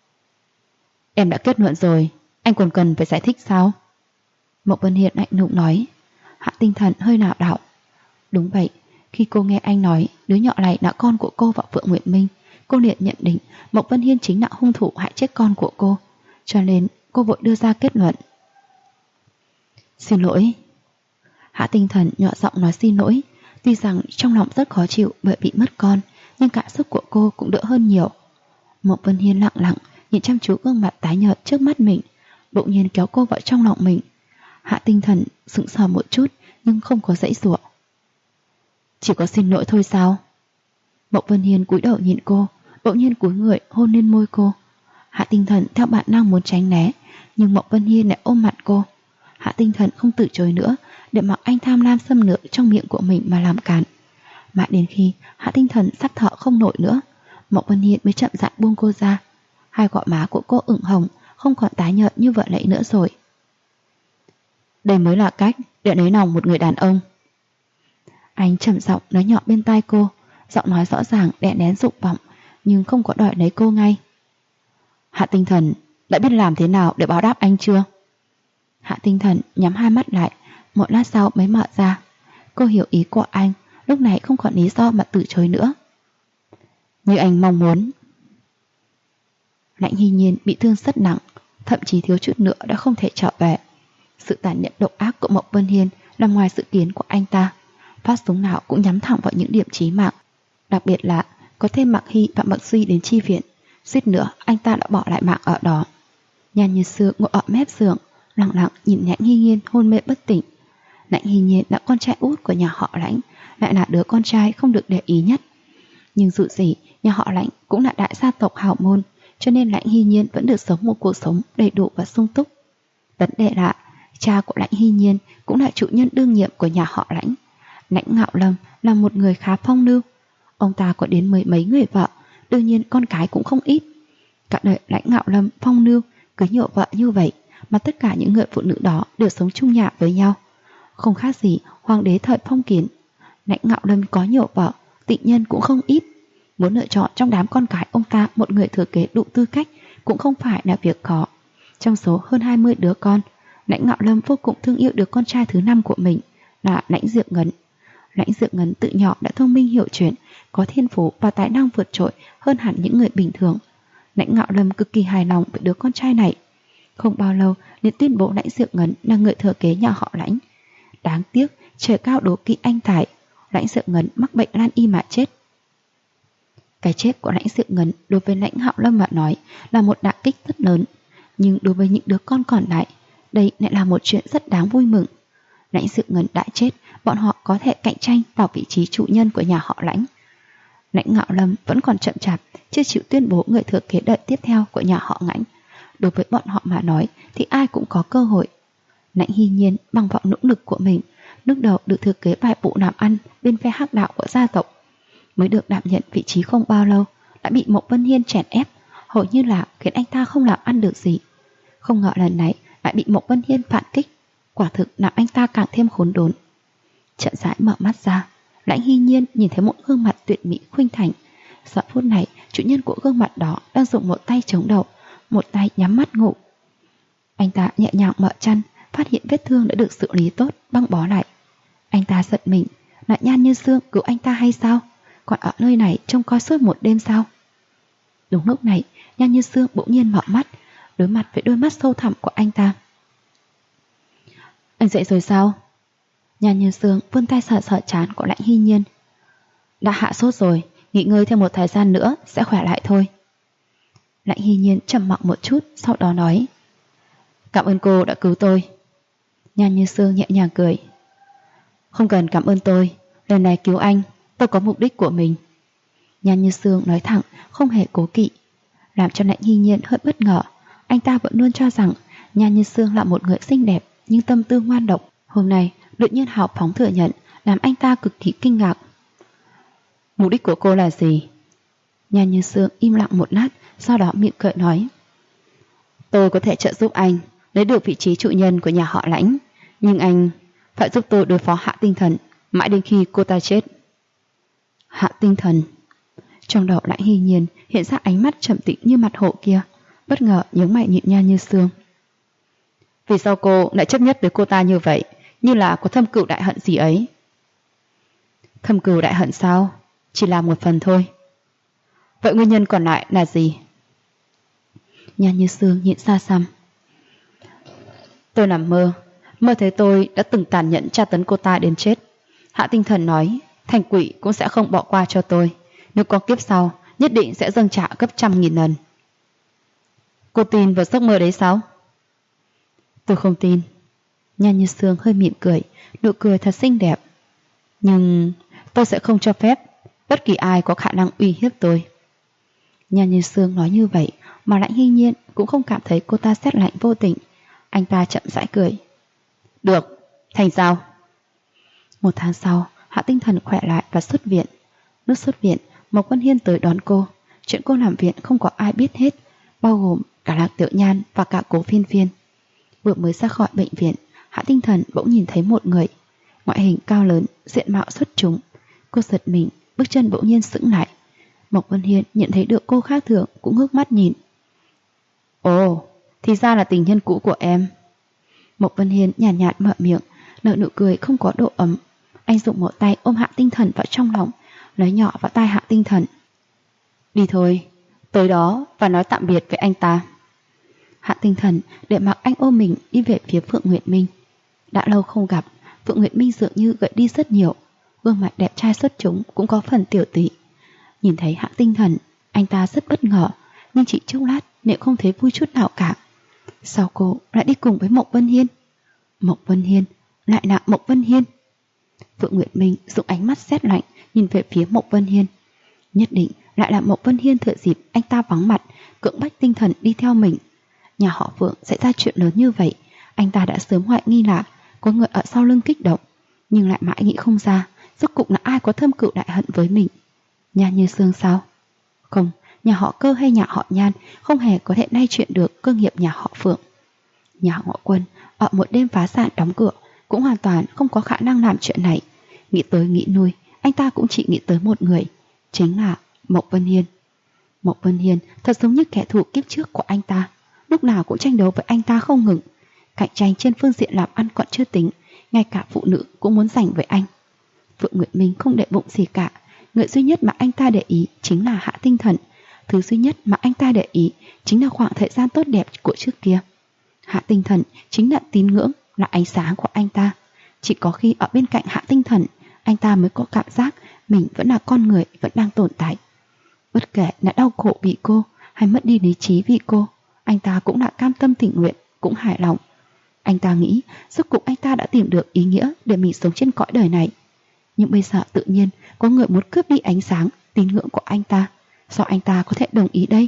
Speaker 1: Em đã kết luận rồi, anh còn cần phải giải thích sao? Mộc Vân Hiên lạnh lùng nói. Hạ Tinh Thần hơi lảo đảo. Đúng vậy, khi cô nghe anh nói đứa nhỏ này là con của cô và Phượng Nguyệt Minh, cô liền nhận định Mộc Vân Hiên chính là hung thủ hại chết con của cô, cho nên cô vội đưa ra kết luận. Xin lỗi. Hạ Tinh Thần nhỏ giọng nói xin lỗi. Tuy rằng trong lòng rất khó chịu bởi bị mất con, nhưng cảm xúc của cô cũng đỡ hơn nhiều. Mộc Vân Hiên lặng lặng nhìn chăm chú gương mặt tái nhợt trước mắt mình, bỗng nhiên kéo cô vào trong lòng mình. Hạ Tinh Thần sững sờ một chút nhưng không có giãy giụa. Chỉ có xin lỗi thôi sao? Mộc Vân Hiên cúi đầu nhìn cô, bỗng nhiên cúi người hôn lên môi cô. Hạ Tinh Thần theo bản năng muốn tránh né, nhưng Mộc Vân Hiên lại ôm mặt cô. Hạ Tinh Thần không từ chối nữa, để mặc anh tham lam xâm lược trong miệng của mình mà làm cản. Mãi đến khi Hạ Tinh Thần sắp thở không nổi nữa, Mộc Vân Hiên mới chậm rãi buông cô ra. Hai gò má của cô ửng hồng, không còn tái nhợt như vợ lẽ nữa rồi. Đây mới là cách để lấy lòng một người đàn ông. Anh trầm giọng nói nhỏ bên tai cô, giọng nói rõ ràng đè nén dục vọng, nhưng không có đòi lấy cô ngay. Hạ Tinh Thần đã biết làm thế nào để báo đáp anh chưa? Hạ Tinh Thần nhắm hai mắt lại, một lát sau mới mở ra. Cô hiểu ý của anh, lúc này không còn lý do mà từ chối nữa. Như anh mong muốn. Lãnh Hy Nhiên bị thương rất nặng, thậm chí thiếu chút nữa đã không thể trở về. Sự tàn nhẫn độc ác của Mộc Vân Hiên nằm ngoài dự kiến của anh ta. Phát súng nào cũng nhắm thẳng vào những điểm chí mạng. Đặc biệt là có thêm Mạc Hy và Mạc Duy đến chi viện, suýt nữa anh ta đã bỏ lại mạng ở đó. Nhan Như Sương ngồi ở mép giường, lặng lặng nhìn Lãnh Hy Nhiên hôn mê bất tỉnh. Lãnh Hy Nhiên là con trai út của nhà họ Lãnh, lại là đứa con trai không được để ý nhất. Nhưng dù gì, nhà họ Lãnh cũng là đại gia tộc hào môn, cho nên Lãnh Hy Nhiên vẫn được sống một cuộc sống đầy đủ và sung túc. Vấn đề là cha của Lãnh Hy Nhiên cũng là chủ nhân đương nhiệm của nhà họ Lãnh. Lãnh Ngạo Lâm là một người khá phong lưu. Ông ta có đến mười mấy người vợ, đương nhiên con cái cũng không ít. Cả đời Lãnh Ngạo Lâm phong lưu, cưới nhiều vợ như vậy, mà tất cả những người phụ nữ đó đều sống chung nhà với nhau. Không khác gì hoàng đế thời phong kiến. Lãnh Ngạo Lâm có nhiều vợ, tịnh nhân cũng không ít. Muốn lựa chọn trong đám con cái ông ta một người thừa kế đủ tư cách cũng không phải là việc khó. Trong số hơn 20 đứa con, Lãnh Ngạo Lâm vô cùng thương yêu đứa con trai thứ 5 của mình là Lãnh Diệu Ngấn. Lãnh Diệu Ngấn từ nhỏ đã thông minh hiểu chuyện, có thiên phú và tài năng vượt trội hơn hẳn những người bình thường. Lãnh Ngạo Lâm cực kỳ hài lòng với đứa con trai này. Không bao lâu liền tuyên bố Lãnh Diệu Ngấn là người thừa kế nhà họ Lãnh. Đáng tiếc trời cao đố kỵ anh tài, Lãnh Diệu Ngấn mắc bệnh nan y mà chết. Cái chết của Lãnh Diệu Ngấn đối với Lãnh Ngạo Lâm mà nói là một đả kích rất lớn, nhưng đối với những đứa con còn lại, đây lại là một chuyện rất đáng vui mừng. Lãnh Diệu Ngấn đã chết, bọn họ có thể cạnh tranh vào vị trí chủ nhân của nhà họ Lãnh. Lãnh Ngạo Lâm vẫn còn chậm chạp, chưa chịu tuyên bố người thừa kế đợi tiếp theo của nhà họ Lãnh. Đối với bọn họ mà nói thì ai cũng có cơ hội. Lãnh Hy Nhiên bằng vào nỗ lực của mình, lúc đầu được thừa kế vài vụ làm ăn bên phe hắc đạo của gia tộc. Mới được đảm nhận vị trí không bao lâu đã bị Mộc Vân Hiên chèn ép, hầu như là khiến anh ta không làm ăn được gì. Không ngờ lần này lại bị Mộc Vân Hiên phản kích, quả thực làm anh ta càng thêm khốn đốn. Chậm rãi mở mắt ra, Lãnh Hy Nhiên nhìn thấy một gương mặt tuyệt mỹ khuynh thành. Giờ phút này, chủ nhân của gương mặt đó đang dùng một tay chống đầu, một tay nhắm mắt ngủ. Anh ta nhẹ nhàng mở chăn, phát hiện vết thương đã được xử lý tốt, băng bó lại. Anh ta giận mình, là Nhan Như Sương cứu anh ta hay sao? Còn ở nơi này trông coi suốt một đêm sao? Đúng lúc này, Nhan Như Sương bỗng nhiên mở mắt, đối mặt với đôi mắt sâu thẳm của anh ta. Anh dậy rồi sao? Nhan Như Sương vươn tay sờ sờ trán của Lãnh Hy Nhiên. Đã hạ sốt rồi, nghỉ ngơi thêm một thời gian nữa sẽ khỏe lại thôi. Lãnh Hy Nhiên trầm mặc một chút, sau đó nói. Cảm ơn cô đã cứu tôi. Nhan Như Sương nhẹ nhàng cười. Không cần cảm ơn tôi, lần này cứu anh, tôi có mục đích của mình. Nhan Như Sương nói thẳng, không hề cố kỵ, làm cho Lãnh Hy Nhiên hơi bất ngờ. Anh ta vẫn luôn cho rằng Nhan Như Sương là một người xinh đẹp nhưng tâm tư ngoan độc. Hôm nay đột nhiên hào phóng thừa nhận, làm anh ta cực kỳ kinh ngạc. Mục đích của cô là gì? Nhan Như Sương im lặng một lát, sau đó miệng cười nói. Tôi có thể trợ giúp anh lấy được vị trí chủ nhân của nhà họ Lãnh, nhưng anh phải giúp tôi đối phó Hạ Tinh Thần mãi đến khi cô ta chết. Hạ Tinh Thần. Trong đầu Lãnh Hy Nhiên hiện ra ánh mắt trầm tĩnh như mặt hổ kia, bất ngờ nhướng mày nhìn Nhan Như Sương. Vì sao cô lại chấp nhất với cô ta như vậy, như là có thâm cừu đại hận gì ấy? Thâm cừu đại hận sao? Chỉ là một phần thôi. Vậy nguyên nhân còn lại là gì? Nhan Như Sương nhịn xa xăm. Tôi nằm mơ thấy tôi đã từng tàn nhẫn tra tấn cô ta đến chết. Hạ Tinh Thần nói thành quỷ cũng sẽ không bỏ qua cho tôi, nếu có kiếp sau nhất định sẽ dâng trả gấp 100.000 lần. Cô tin vào giấc mơ đấy sao? Tôi không tin. Nhan Như Sương hơi mỉm cười, nụ cười thật xinh đẹp. Nhưng tôi sẽ không cho phép bất kỳ ai có khả năng uy hiếp tôi. Nhan Như Sương nói như vậy mà Lãnh Hy Nhiên cũng không cảm thấy cô ta sét lạnh vô tình. Anh ta chậm rãi cười. Được, thành giao. 1 tháng sau, Hạ Tinh Thần khỏe lại và xuất viện. Lúc xuất viện, Mộc Vân Hiên tới đón cô. Chuyện cô nằm viện không có ai biết hết, bao gồm cả Lạc Tiểu Nhan và cả Cố Phiên Phiên. Vừa mới ra khỏi bệnh viện, Hạ Tinh Thần bỗng nhìn thấy một người, ngoại hình cao lớn, diện mạo xuất chúng. Cô giật mình, bước chân bỗng nhiên sững lại. Mộc Vân Hiên nhận thấy được cô khác thường cũng ngước mắt nhìn. Ồ, thì ra là tình nhân cũ của em. Mộc Vân Hiên nhàn nhạt mở miệng, nở nụ cười không có độ ấm. Anh dùng một tay ôm Hạ Tinh Thần vào trong lòng, nói nhỏ vào tai Hạ Tinh Thần. Đi thôi, tới đó và nói tạm biệt với anh ta. Hạ Tinh Thần để mặc anh ôm mình đi về phía Phượng Nguyệt Minh. Đã lâu không gặp, Phượng Nguyệt Minh dường như gợi đi rất nhiều, gương mặt đẹp trai xuất chúng cũng có phần tiểu tụy. Nhìn thấy Hạ Tinh Thần, anh ta rất bất ngờ, nhưng chỉ chốc lát nếu không thấy vui chút nào cả. Sao cô lại đi cùng với Mộc Vân Hiên? Mộc Vân Hiên, lại là Mộc Vân Hiên. Phượng Nguyệt Minh dùng ánh mắt sét lạnh nhìn về phía Mộc Vân Hiên. Nhất định lại là Mộc Vân Hiên thừa dịp anh ta vắng mặt, cưỡng bách Tinh Thần đi theo mình. Nhà họ Phượng xảy ra chuyện lớn như vậy, anh ta đã sớm hoài nghi là có người ở sau lưng kích động, nhưng lại mãi nghĩ không ra rốt cục là ai có thâm cừu đại hận với mình. Nhan Như Sương sao? Không, nhà họ Cơ hay nhà họ Nhan không hề có thể nay chuyện được cơ nghiệp nhà họ Phượng. Nhà họ Quân ở một đêm phá sản đóng cửa cũng hoàn toàn không có khả năng làm chuyện này. Nghĩ tới nghĩ nuôi, anh ta cũng chỉ nghĩ tới một người, chính là Mộc Vân Hiên. Mộc Vân Hiên thật giống như kẻ thù kiếp trước của anh ta, lúc nào cũng tranh đấu với anh ta không ngừng. Cạnh tranh trên phương diện làm ăn còn chưa tính, ngay cả phụ nữ cũng muốn giành với anh. Phượng Nguyệt Minh không để bụng gì cả, người duy nhất mà anh ta để ý chính là Hạ Tinh Thần. Thứ duy nhất mà anh ta để ý chính là khoảng thời gian tốt đẹp của trước kia. Hạ Tinh Thần chính là tín ngưỡng, là ánh sáng của anh ta. Chỉ có khi ở bên cạnh Hạ Tinh Thần, anh ta mới có cảm giác mình vẫn là con người, vẫn đang tồn tại. Bất kể là đau khổ vì cô hay mất đi lý trí vì cô, anh ta cũng là cam tâm tình nguyện, cũng hài lòng. Anh ta nghĩ rốt cuộc anh ta đã tìm được ý nghĩa để mình sống trên cõi đời này. Nhưng bây giờ tự nhiên có người muốn cướp đi ánh sáng, tín ngưỡng của anh ta. Sao anh ta có thể đồng ý đây?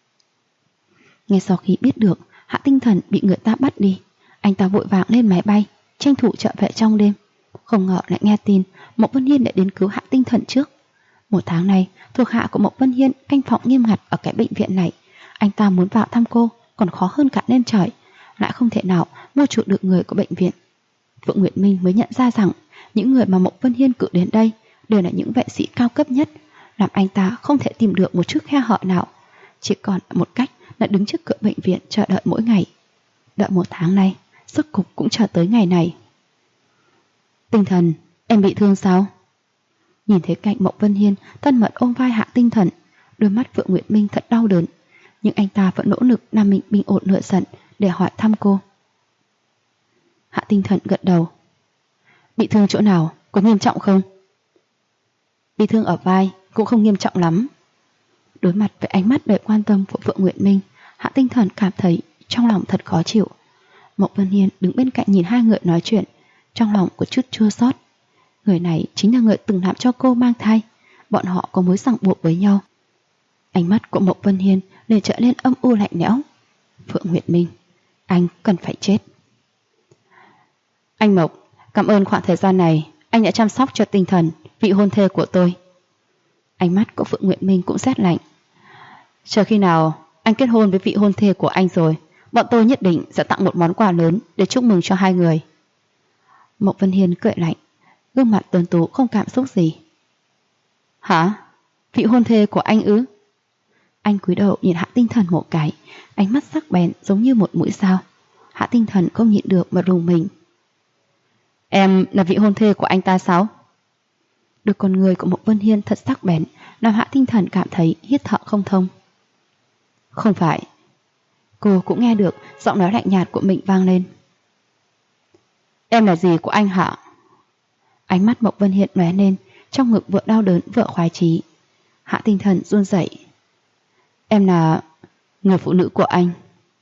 Speaker 1: Ngay sau khi biết được Hạ Tinh Thần bị người ta bắt đi, anh ta vội vàng lên máy bay, tranh thủ trở về trong đêm. Không ngờ lại nghe tin Mộc Vân Hiên đã đến cứu Hạ Tinh Thần trước. 1 tháng nay, thuộc hạ của Mộc Vân Hiên canh phòng nghiêm ngặt ở cái bệnh viện này. Anh ta muốn vào thăm cô còn khó hơn cả lên trời, lại không thể nào mua chuộc được người của bệnh viện. Phượng Nguyệt Minh mới nhận ra rằng những người mà Mộc Vân Hiên cử đến đây đều là những vệ sĩ cao cấp nhất, làm anh ta không thể tìm được một chút khe hở nào. Chỉ còn một cách là đứng trước cửa bệnh viện chờ đợi mỗi ngày. Đợi 1 tháng nay, rốt cục cũng chờ tới ngày này. Tinh Thần, em bị thương sao? Nhìn thấy cảnh Mộc Vân Hiên thân mật ôm vai Hạ Tinh Thần, đôi mắt Phượng Nguyệt Minh thật đau đớn, nhưng anh ta vẫn nỗ lực làm mình bình ổn nỗi giận để hỏi thăm cô. Hạ Tinh Thần gật đầu. Bị thương chỗ nào, có nghiêm trọng không? Bị thương ở vai, cũng không nghiêm trọng lắm. Đối mặt với ánh mắt đầy quan tâm của Phượng Nguyệt Minh, Hạ Tinh Thần cảm thấy trong lòng thật khó chịu. Mộc Vân Hiên đứng bên cạnh nhìn hai người nói chuyện, trong lòng có chút chua xót. Người này chính là người từng làm cho cô mang thai, bọn họ có mối ràng buộc với nhau. Ánh mắt của Mộc Vân Hiên liền trở lên âm u lạnh lẽo. Phượng Nguyệt Minh, anh cần phải chết. Anh Mộc, cảm ơn khoảng thời gian này anh đã chăm sóc cho tinh thần vị hôn thê của tôi. Ánh mắt của Phượng Nguyệt Minh cũng rét lạnh. Chờ khi nào anh kết hôn với vị hôn thê của anh rồi, bọn tôi nhất định sẽ tặng một món quà lớn để chúc mừng cho hai người. Mộc Vân Hiên cười lạnh, gương mặt tuấn tú không cảm xúc gì. Hả? Vị hôn thê của anh ư? Anh cúi đầu nhìn Hạ Tinh Thần một cái, ánh mắt sắc bén giống như một mũi dao. Hạ Tinh Thần không nhịn được mà rùng mình. Em là vị hôn thê của anh ta sao? Được con người của Mộc Vân Hiên thật sắc bén, làm Hạ Tinh Thần cảm thấy hít thở không thông. Không phải. Cô cũng nghe được giọng nói lạnh nhạt của mình vang lên. Em là gì của anh hả? Ánh mắt Mộc Vân Hiên lóe lên, trong ngực vừa đau đớn vừa khoái chí. Hạ Tinh Thần run rẩy. Em là người phụ nữ của anh.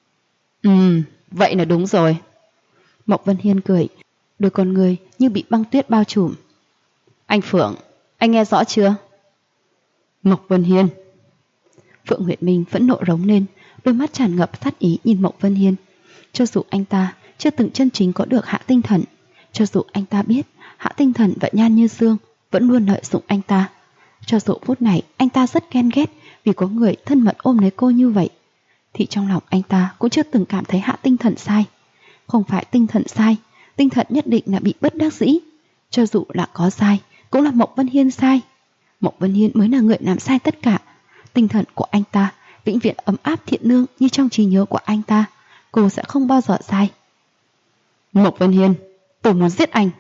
Speaker 1: Vậy là đúng rồi. Mộc Vân Hiên cười, đôi con người như bị băng tuyết bao trùm. Anh Phượng, anh nghe rõ chưa? Mộc Vân Hiên. Phượng Nguyệt Minh phẫn nộ rống lên, đôi mắt tràn ngập sát ý nhìn Mộc Vân Hiên. Cho dù anh ta chưa từng chân chính có được Hạ Tinh Thần, cho dù anh ta biết Hạ Tinh Thần và Nhan Như Sương vẫn luôn lợi dụng anh ta, cho dù phút này anh ta rất ghen ghét vì có người thân mật ôm lấy cô như vậy, thì trong lòng anh ta cũng chưa từng cảm thấy Hạ Tinh Thần sai. Không phải tinh thần sai, tinh thần nhất định là bị bất đắc dĩ. Cho dù là có sai, cũng là Mộc Vân Hiên sai. Mộc Vân Hiên mới là người làm sai tất cả. Tinh thần của anh ta vĩnh viễn ấm áp thiện lương như trong trí nhớ của anh ta. Cô sẽ không bao giờ sai. Mộc Vân Hiên, tôi muốn giết anh.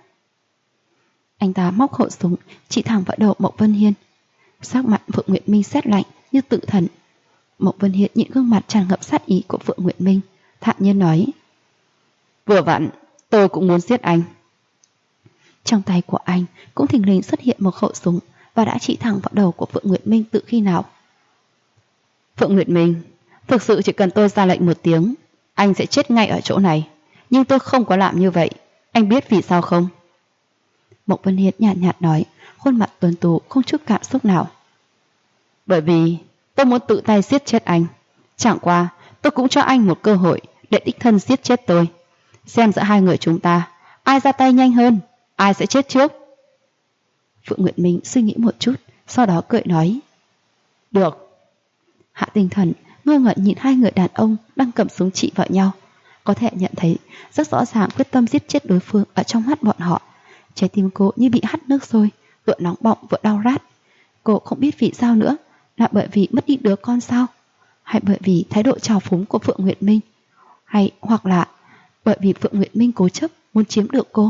Speaker 1: Anh ta móc khẩu súng chỉ thẳng vào đầu Mộc Vân Hiên. Sắc mặt Phượng Nguyệt Minh sét lạnh như tự thần. Mộc Vân Hiên nhìn gương mặt tràn ngập sát ý của Phượng Nguyệt Minh, thản nhiên nói: Vừa vặn, tôi cũng muốn giết anh. Trong tay của anh cũng thình lình xuất hiện một khẩu súng và đã chỉ thẳng vào đầu của Phượng Nguyệt Minh từ khi nào. Phượng Nguyệt Minh, thực sự chỉ cần tôi ra lệnh một tiếng, anh sẽ chết ngay ở chỗ này. Nhưng tôi không có làm như vậy. Anh biết vì sao không? Mộc Vân Hiên nhạt nhạt nói, khuôn mặt tuấn tú không chút cảm xúc nào. Bởi vì tôi muốn tự tay giết chết anh. Chẳng qua tôi cũng cho anh một cơ hội để đích thân giết chết tôi. Xem giữa hai người chúng ta, ai ra tay nhanh hơn, ai sẽ chết trước. Phượng Nguyệt Minh suy nghĩ một chút, sau đó cười nói: Được. Hạ Tinh Thần ngơ ngẩn nhìn hai người đàn ông đang cầm súng chỉ vào nhau, có thể nhận thấy rất rõ ràng quyết tâm giết chết đối phương ở trong mắt bọn họ. Trái tim cô như bị hắt nước sôi, vừa nóng bỏng vừa đau rát. Cô không biết vì sao nữa, là bởi vì mất đi đứa con sao, hay bởi vì thái độ trào phúng của Phượng Nguyệt Minh, hay hoặc là bởi vì Phượng Nguyệt Minh cố chấp muốn chiếm được cô.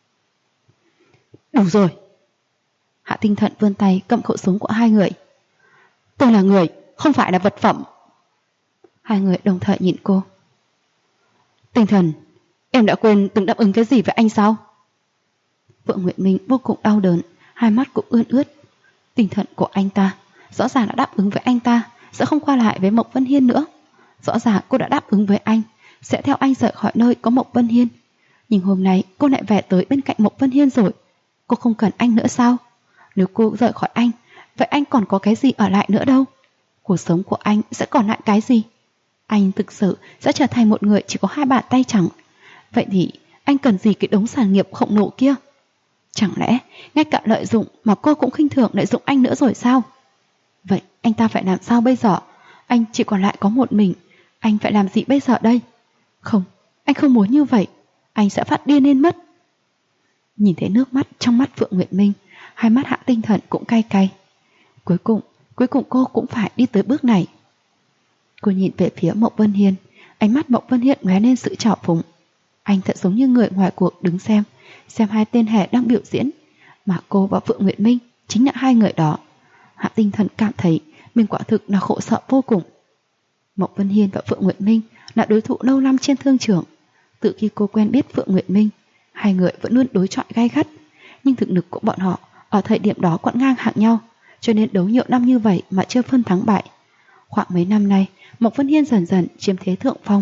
Speaker 1: Đủ rồi. Hạ Tinh Thần vươn tay cầm khẩu súng của hai người. Tôi là người, không phải là vật phẩm. Hai người đồng thời nhìn cô. Tinh Thần, em đã quên từng đáp ứng cái gì với anh sao? Phượng Nguyệt Minh vô cùng đau đớn, hai mắt cũng ươn ướt. Tinh thần của anh ta rõ ràng đã đáp ứng với anh ta sẽ không qua lại với Mộc Vân Hiên nữa. Rõ ràng cô đã đáp ứng với anh sẽ theo anh rời khỏi nơi có Mộc Vân Hiên. Nhưng hôm nay cô lại về tới bên cạnh Mộc Vân Hiên rồi. Cô không cần anh nữa sao? Nếu cô rời khỏi anh, vậy anh còn có cái gì ở lại nữa đâu? Cuộc sống của anh sẽ còn lại cái gì? Anh thực sự sẽ trở thành một người chỉ có hai bàn tay trắng. Vậy thì anh cần gì cái đống sản nghiệp khổng lồ kia? Chẳng lẽ ngay cả lợi dụng mà cô cũng khinh thường lợi dụng anh nữa rồi sao? Vậy anh ta phải làm sao bây giờ? Anh chỉ còn lại có một mình. Anh phải làm gì bây giờ đây? Không, anh không muốn như vậy. Anh sẽ phát điên lên mất. Nhìn thấy nước mắt trong mắt Phượng Nguyệt Minh, hai mắt Hạ Tinh Thần cũng cay cay. Cuối cùng cô cũng phải đi tới bước này. Cô nhìn về phía Mộc Vân Hiên, ánh mắt Mộc Vân Hiên lóe lên sự trào phúng. Anh thật giống như người ngoài cuộc đứng xem hai tên hề đang biểu diễn, mà cô và Phượng Nguyệt Minh chính là hai người đó. Hạ Tinh Thần cảm thấy mình quả thực là khổ sở vô cùng. Mộc Vân Hiên và Phượng Nguyệt Minh là đối thủ lâu năm trên thương trường. Từ khi cô quen biết Phượng Nguyệt Minh, hai người vẫn luôn đối chọi gay gắt, nhưng thực lực của bọn họ ở thời điểm đó còn ngang hàng nhau, cho nên đấu nhiều năm như vậy, mà chưa phân thắng bại. Khoảng mấy năm nay, Mộc Vân Hiên dần dần chiếm thế thượng phong.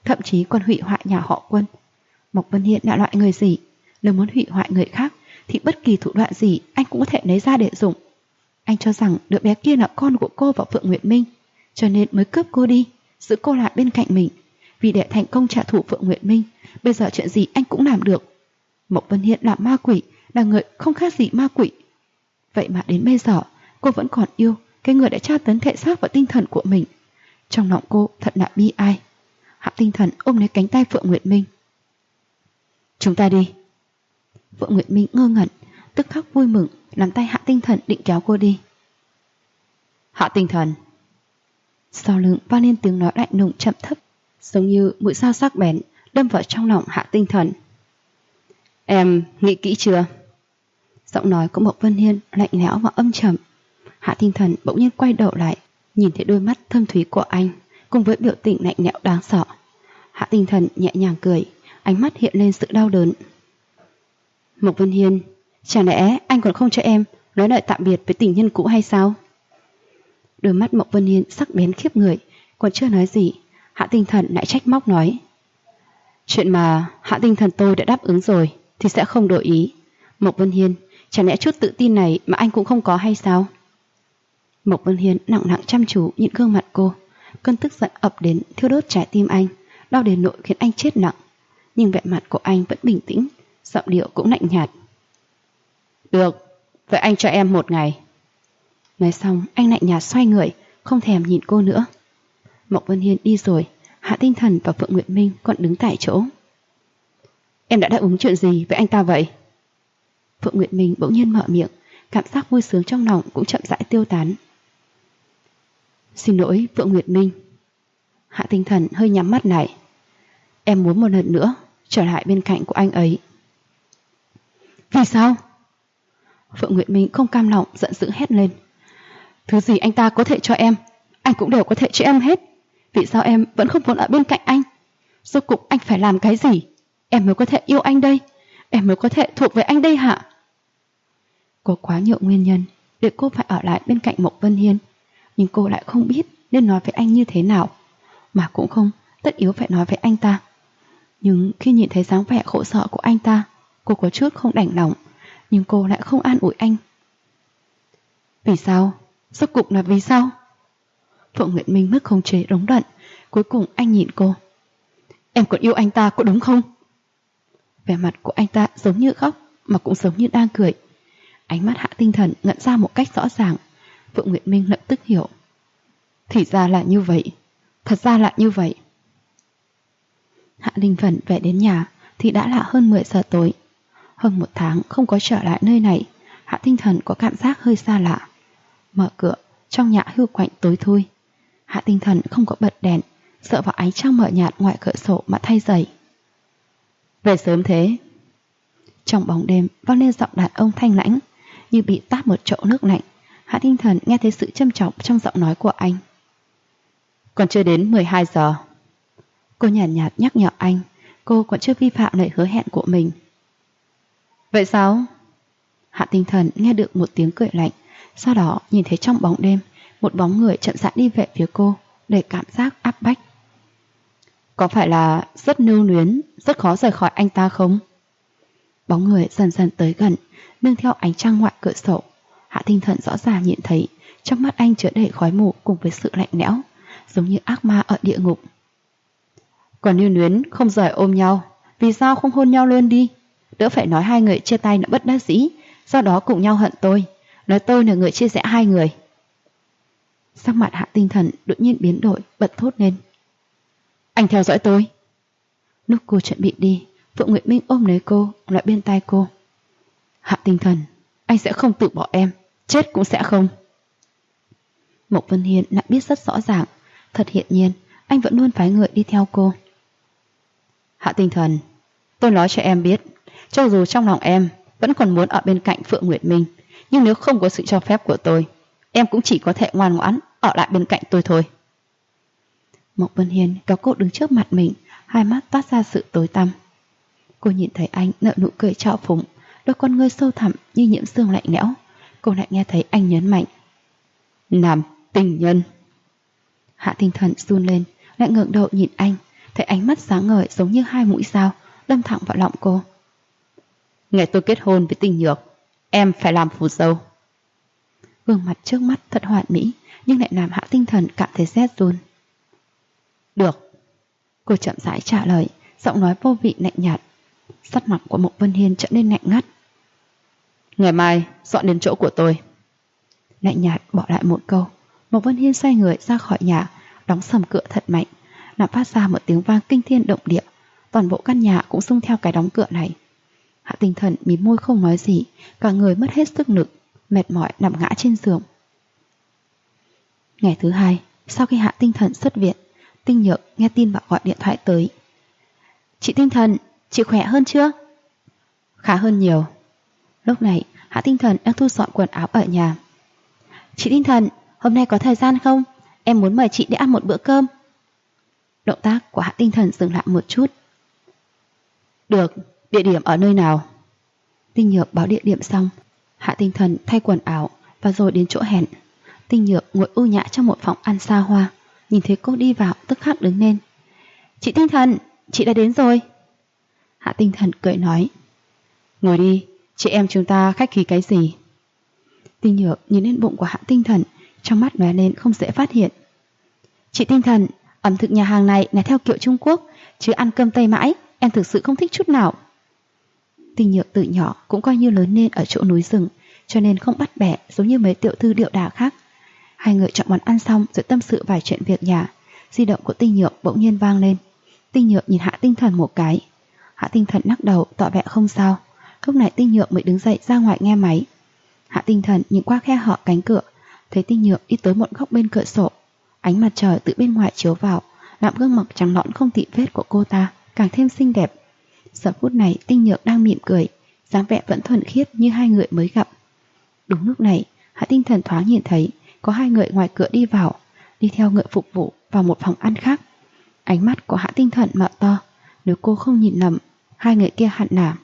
Speaker 1: thậm chí còn hủy hoại nhà họ Quân. Mộc Vân Hiên là loại người gì? Nếu muốn hủy hoại người khác thì bất kỳ thủ đoạn gì anh cũng có thể lấy ra để dùng. Anh cho rằng đứa bé kia là con của cô và Phượng Nguyệt Minh, cho nên mới cướp cô đi, giữ cô lại bên cạnh mình. Vì để thành công trả thù Phượng Nguyệt Minh, bây giờ chuyện gì anh cũng làm được. Mộc Vân Hiên là ma quỷ, là người không khác gì ma quỷ. Vậy mà đến bây giờ cô vẫn còn yêu cái người đã tra tấn thể xác và tinh thần của mình. Trong lòng cô thật là bi ai. Hạ Tinh Thần ôm lấy cánh tay Phượng Nguyệt Minh. Chúng ta đi. Phượng Nguyệt Minh ngơ ngẩn, tức khắc vui mừng, nắm tay Hạ Tinh Thần định kéo cô đi. Hạ Tinh Thần. Sau lưng vang lên tiếng nói lạnh lùng chậm thấp, giống như mũi dao sắc bén đâm vào trong lòng Hạ Tinh Thần. Em nghĩ kỹ chưa? Giọng nói của Mộc Vân Hiên lạnh lẽo và âm trầm. Hạ Tinh Thần bỗng nhiên quay đầu lại, nhìn thấy đôi mắt thâm thúy của anh cùng với biểu tình lạnh lẽo đáng sợ. Hạ Tinh Thần nhẹ nhàng cười, ánh mắt hiện lên sự đau đớn. Mộc Vân Hiên, chẳng lẽ anh còn không cho em nói lời tạm biệt với tình nhân cũ hay sao? Đôi mắt Mộc Vân Hiên sắc bén khiếp người, còn chưa nói gì, Hạ Tinh Thần lại trách móc nói. Chuyện mà Hạ Tinh Thần tôi đã đáp ứng rồi thì sẽ không đổi ý. Mộc Vân Hiên, chẳng lẽ chút tự tin này mà anh cũng không có hay sao? Mộc Vân Hiên nặng nặng chăm chú nhìn gương mặt cô, cơn tức giận ập đến thiêu đốt trái tim anh, đau đến nỗi khiến anh chết lặng. Nhưng vẻ mặt của anh vẫn bình tĩnh, giọng điệu cũng lạnh nhạt. Được, vậy anh cho em 1 ngày. Nói xong anh lạnh nhạt xoay người, không thèm nhìn cô nữa. Mộc Vân Hiên đi rồi, Hạ Tinh Thần và Phượng Nguyệt Minh còn đứng tại chỗ. Em đã đáp ứng chuyện gì với anh ta vậy? Phượng Nguyệt Minh bỗng nhiên mở miệng, cảm giác vui sướng trong lòng cũng chậm rãi tiêu tán. Xin lỗi Phượng Nguyệt Minh. Hạ Tinh Thần hơi nhắm mắt lại. Em muốn một lần nữa trở lại bên cạnh của anh ấy. Vì sao? Phượng Nguyệt Minh không cam lòng, giận dữ hét lên. Thứ gì anh ta có thể cho em, anh cũng đều có thể cho em hết. Vì sao em vẫn không muốn ở bên cạnh anh? Rốt cuộc anh phải làm cái gì em mới có thể yêu anh đây? Em mới có thể thuộc về anh đây hả? Có quá nhiều nguyên nhân để cô phải ở lại bên cạnh Mộc Vân Hiên, nhưng cô lại không biết nên nói với anh như thế nào, mà cũng không tất yếu phải nói với anh ta. Nhưng khi nhìn thấy dáng vẻ khổ sở của anh ta, cô có chút không đành lòng, nhưng cô lại không an ủi anh. Vì sao? Rốt cuộc là vì sao? Phượng Nguyệt Minh mất khống chế rống đận. Cuối cùng anh nhìn cô. Em còn yêu anh ta có đúng không? Vẻ mặt của anh ta giống như khóc mà cũng giống như đang cười. Ánh mắt Hạ Tinh Thần ngẩn ra một cách rõ ràng. Phượng Nguyệt Minh lập tức hiểu. Thì ra là như vậy. Thật ra là như vậy. Hạ Tinh Thần về đến nhà thì đã là hơn 10 giờ tối. Hơn 1 tháng không có trở lại nơi này, Hạ Tinh Thần có cảm giác hơi xa lạ. Mở cửa, trong nhà hưu quạnh tối thui. Hạ Tinh Thần không có bật đèn, sợ vào ánh trăng mờ nhạt ngoài cửa sổ mà thay giày. Về sớm thế. Trong bóng đêm vang lên giọng đàn ông thanh lãnh, như bị tát một chậu nước lạnh. Hạ Tinh Thần nghe thấy sự châm chọc trong giọng nói của anh. Còn chưa đến 12 giờ. Cô nhàn nhạt nhắc nhở anh, cô còn chưa vi phạm lời hứa hẹn của mình. Vậy sao? Hạ Tinh Thần nghe được một tiếng cười lạnh, sau đó nhìn thấy trong bóng đêm một bóng người chậm rãi đi về phía cô, đầy cảm giác áp bách. Có phải là rất nưu luyến, rất khó rời khỏi anh ta không? Bóng người dần dần tới gần, nương theo ánh trăng ngoài cửa sổ. Hạ Tinh Thần rõ ràng nhìn thấy trong mắt anh chứa đầy khói mù cùng với sự lạnh lẽo, giống như ác ma ở địa ngục. Còn nưu luyến không rời ôm nhau, vì sao không hôn nhau luôn đi? Đỡ phải nói hai người chia tay là bất đắc dĩ, sau đó cùng nhau hận tôi, nói tôi là người chia rẽ hai người. Sắc mặt Hạ Tinh Thần đột nhiên biến đổi, bật thốt lên. Anh theo dõi tôi. Lúc cô chuẩn bị đi, Phượng Nguyệt Minh ôm lấy cô, lại bên tai cô. Hạ Tinh Thần, anh sẽ không từ bỏ em, chết cũng sẽ không. Mộc Vân Hiên đã biết rất rõ ràng, thật hiển nhiên, anh vẫn luôn phái người đi theo cô. Hạ Tinh Thần, tôi nói cho em biết, cho dù trong lòng em vẫn còn muốn ở bên cạnh Phượng Nguyệt Minh, nhưng nếu không có sự cho phép của tôi, em cũng chỉ có thể ngoan ngoãn ở lại bên cạnh tôi thôi. Mộc Vân Hiên kéo cô đứng trước mặt mình, hai mắt toát ra sự tối tăm. Cô nhìn thấy anh nở nụ cười trào phúng, đôi con ngươi sâu thẳm như nhiễm sương lạnh lẽo. Cô lại nghe thấy anh nhấn mạnh. Làm tình nhân. Hạ Tinh Thần run lên, lại ngẩng đầu nhìn anh, thấy ánh mắt sáng ngời giống như hai mũi dao đâm thẳng vào lòng cô. Ngày tôi kết hôn với Tinh Nhược, em phải làm phù dâu. Gương mặt trước mắt thật hoàn mỹ, nhưng lại làm Hạ Tinh Thần cảm thấy rét run. Được, cô chậm rãi trả lời, giọng nói vô vị lạnh nhạt. Sắc mặt của Mộc Vân Hiên trở nên lạnh ngắt. Ngày mai dọn đến chỗ của tôi. Lạnh nhạt bỏ lại một câu, Mộc Vân Hiên xoay người ra khỏi nhà, đóng sầm cửa thật mạnh, làm phát ra một tiếng vang kinh thiên động địa. Toàn bộ căn nhà cũng xung theo cái đóng cửa này. Hạ Tinh Thần mím môi không nói gì, cả người mất hết sức lực, mệt mỏi nằm ngã trên giường. Ngày thứ hai, sau khi Hạ Tinh Thần xuất viện, Tinh Nhược nghe tin và gọi điện thoại tới. Chị Tinh Thần, chị khỏe hơn chưa? Khá hơn nhiều. Lúc này, Hạ Tinh Thần đang thu dọn quần áo ở nhà. Chị Tinh Thần, hôm nay có thời gian không? Em muốn mời chị đi ăn một bữa cơm. Động tác của Hạ Tinh Thần dừng lại một chút. Được, địa điểm ở nơi nào? Tinh Nhược báo địa điểm xong, Hạ Tinh Thần thay quần áo và rồi đến chỗ hẹn. Tinh Nhược ngồi ưu nhã trong một phòng ăn xa hoa, nhìn thấy cô đi vào tức khắc đứng lên. Chị Tinh Thần, chị đã đến rồi. Hạ Tinh Thần cười nói. Ngồi đi, chị em chúng ta khách khí cái gì? Tinh Nhược nhìn lên bụng của Hạ Tinh Thần, trong mắt lóe lên không dễ phát hiện. Chị Tinh Thần, ẩm thực nhà hàng này là theo kiểu Trung Quốc, chứ ăn cơm Tây mãi, em thực sự không thích chút nào. Tinh Nhược từ nhỏ cũng coi như lớn lên ở chỗ núi rừng, cho nên không bắt bẻ giống như mấy tiểu thư điệu đà khác. Hai người chọn món ăn xong rồi tâm sự vài chuyện việc nhà. Di động của Tinh Nhược bỗng nhiên vang lên. Tinh Nhược nhìn Hạ Tinh Thần một cái. Hạ Tinh Thần lắc đầu tỏ vẻ không sao. Lúc này Tinh Nhược mới đứng dậy ra ngoài nghe máy. Hạ Tinh Thần nhìn qua khe hở cánh cửa, thấy Tinh Nhược đi tới một góc bên cửa sổ. Ánh mặt trời từ bên ngoài chiếu vào, làm gương mặt trắng nõn không tị vết của cô ta càng thêm xinh đẹp. Giờ phút này Tinh Nhược đang mỉm cười, dáng vẻ vẫn thuần khiết như hai người mới gặp. Đúng lúc này, Hạ Tinh Thần thoáng nhìn thấy có hai người ngoài cửa đi vào, đi theo người phục vụ vào một phòng ăn khác. Ánh mắt của Hạ Tinh Thần mở to, nếu cô không nhìn lầm, hai người kia hẳn là.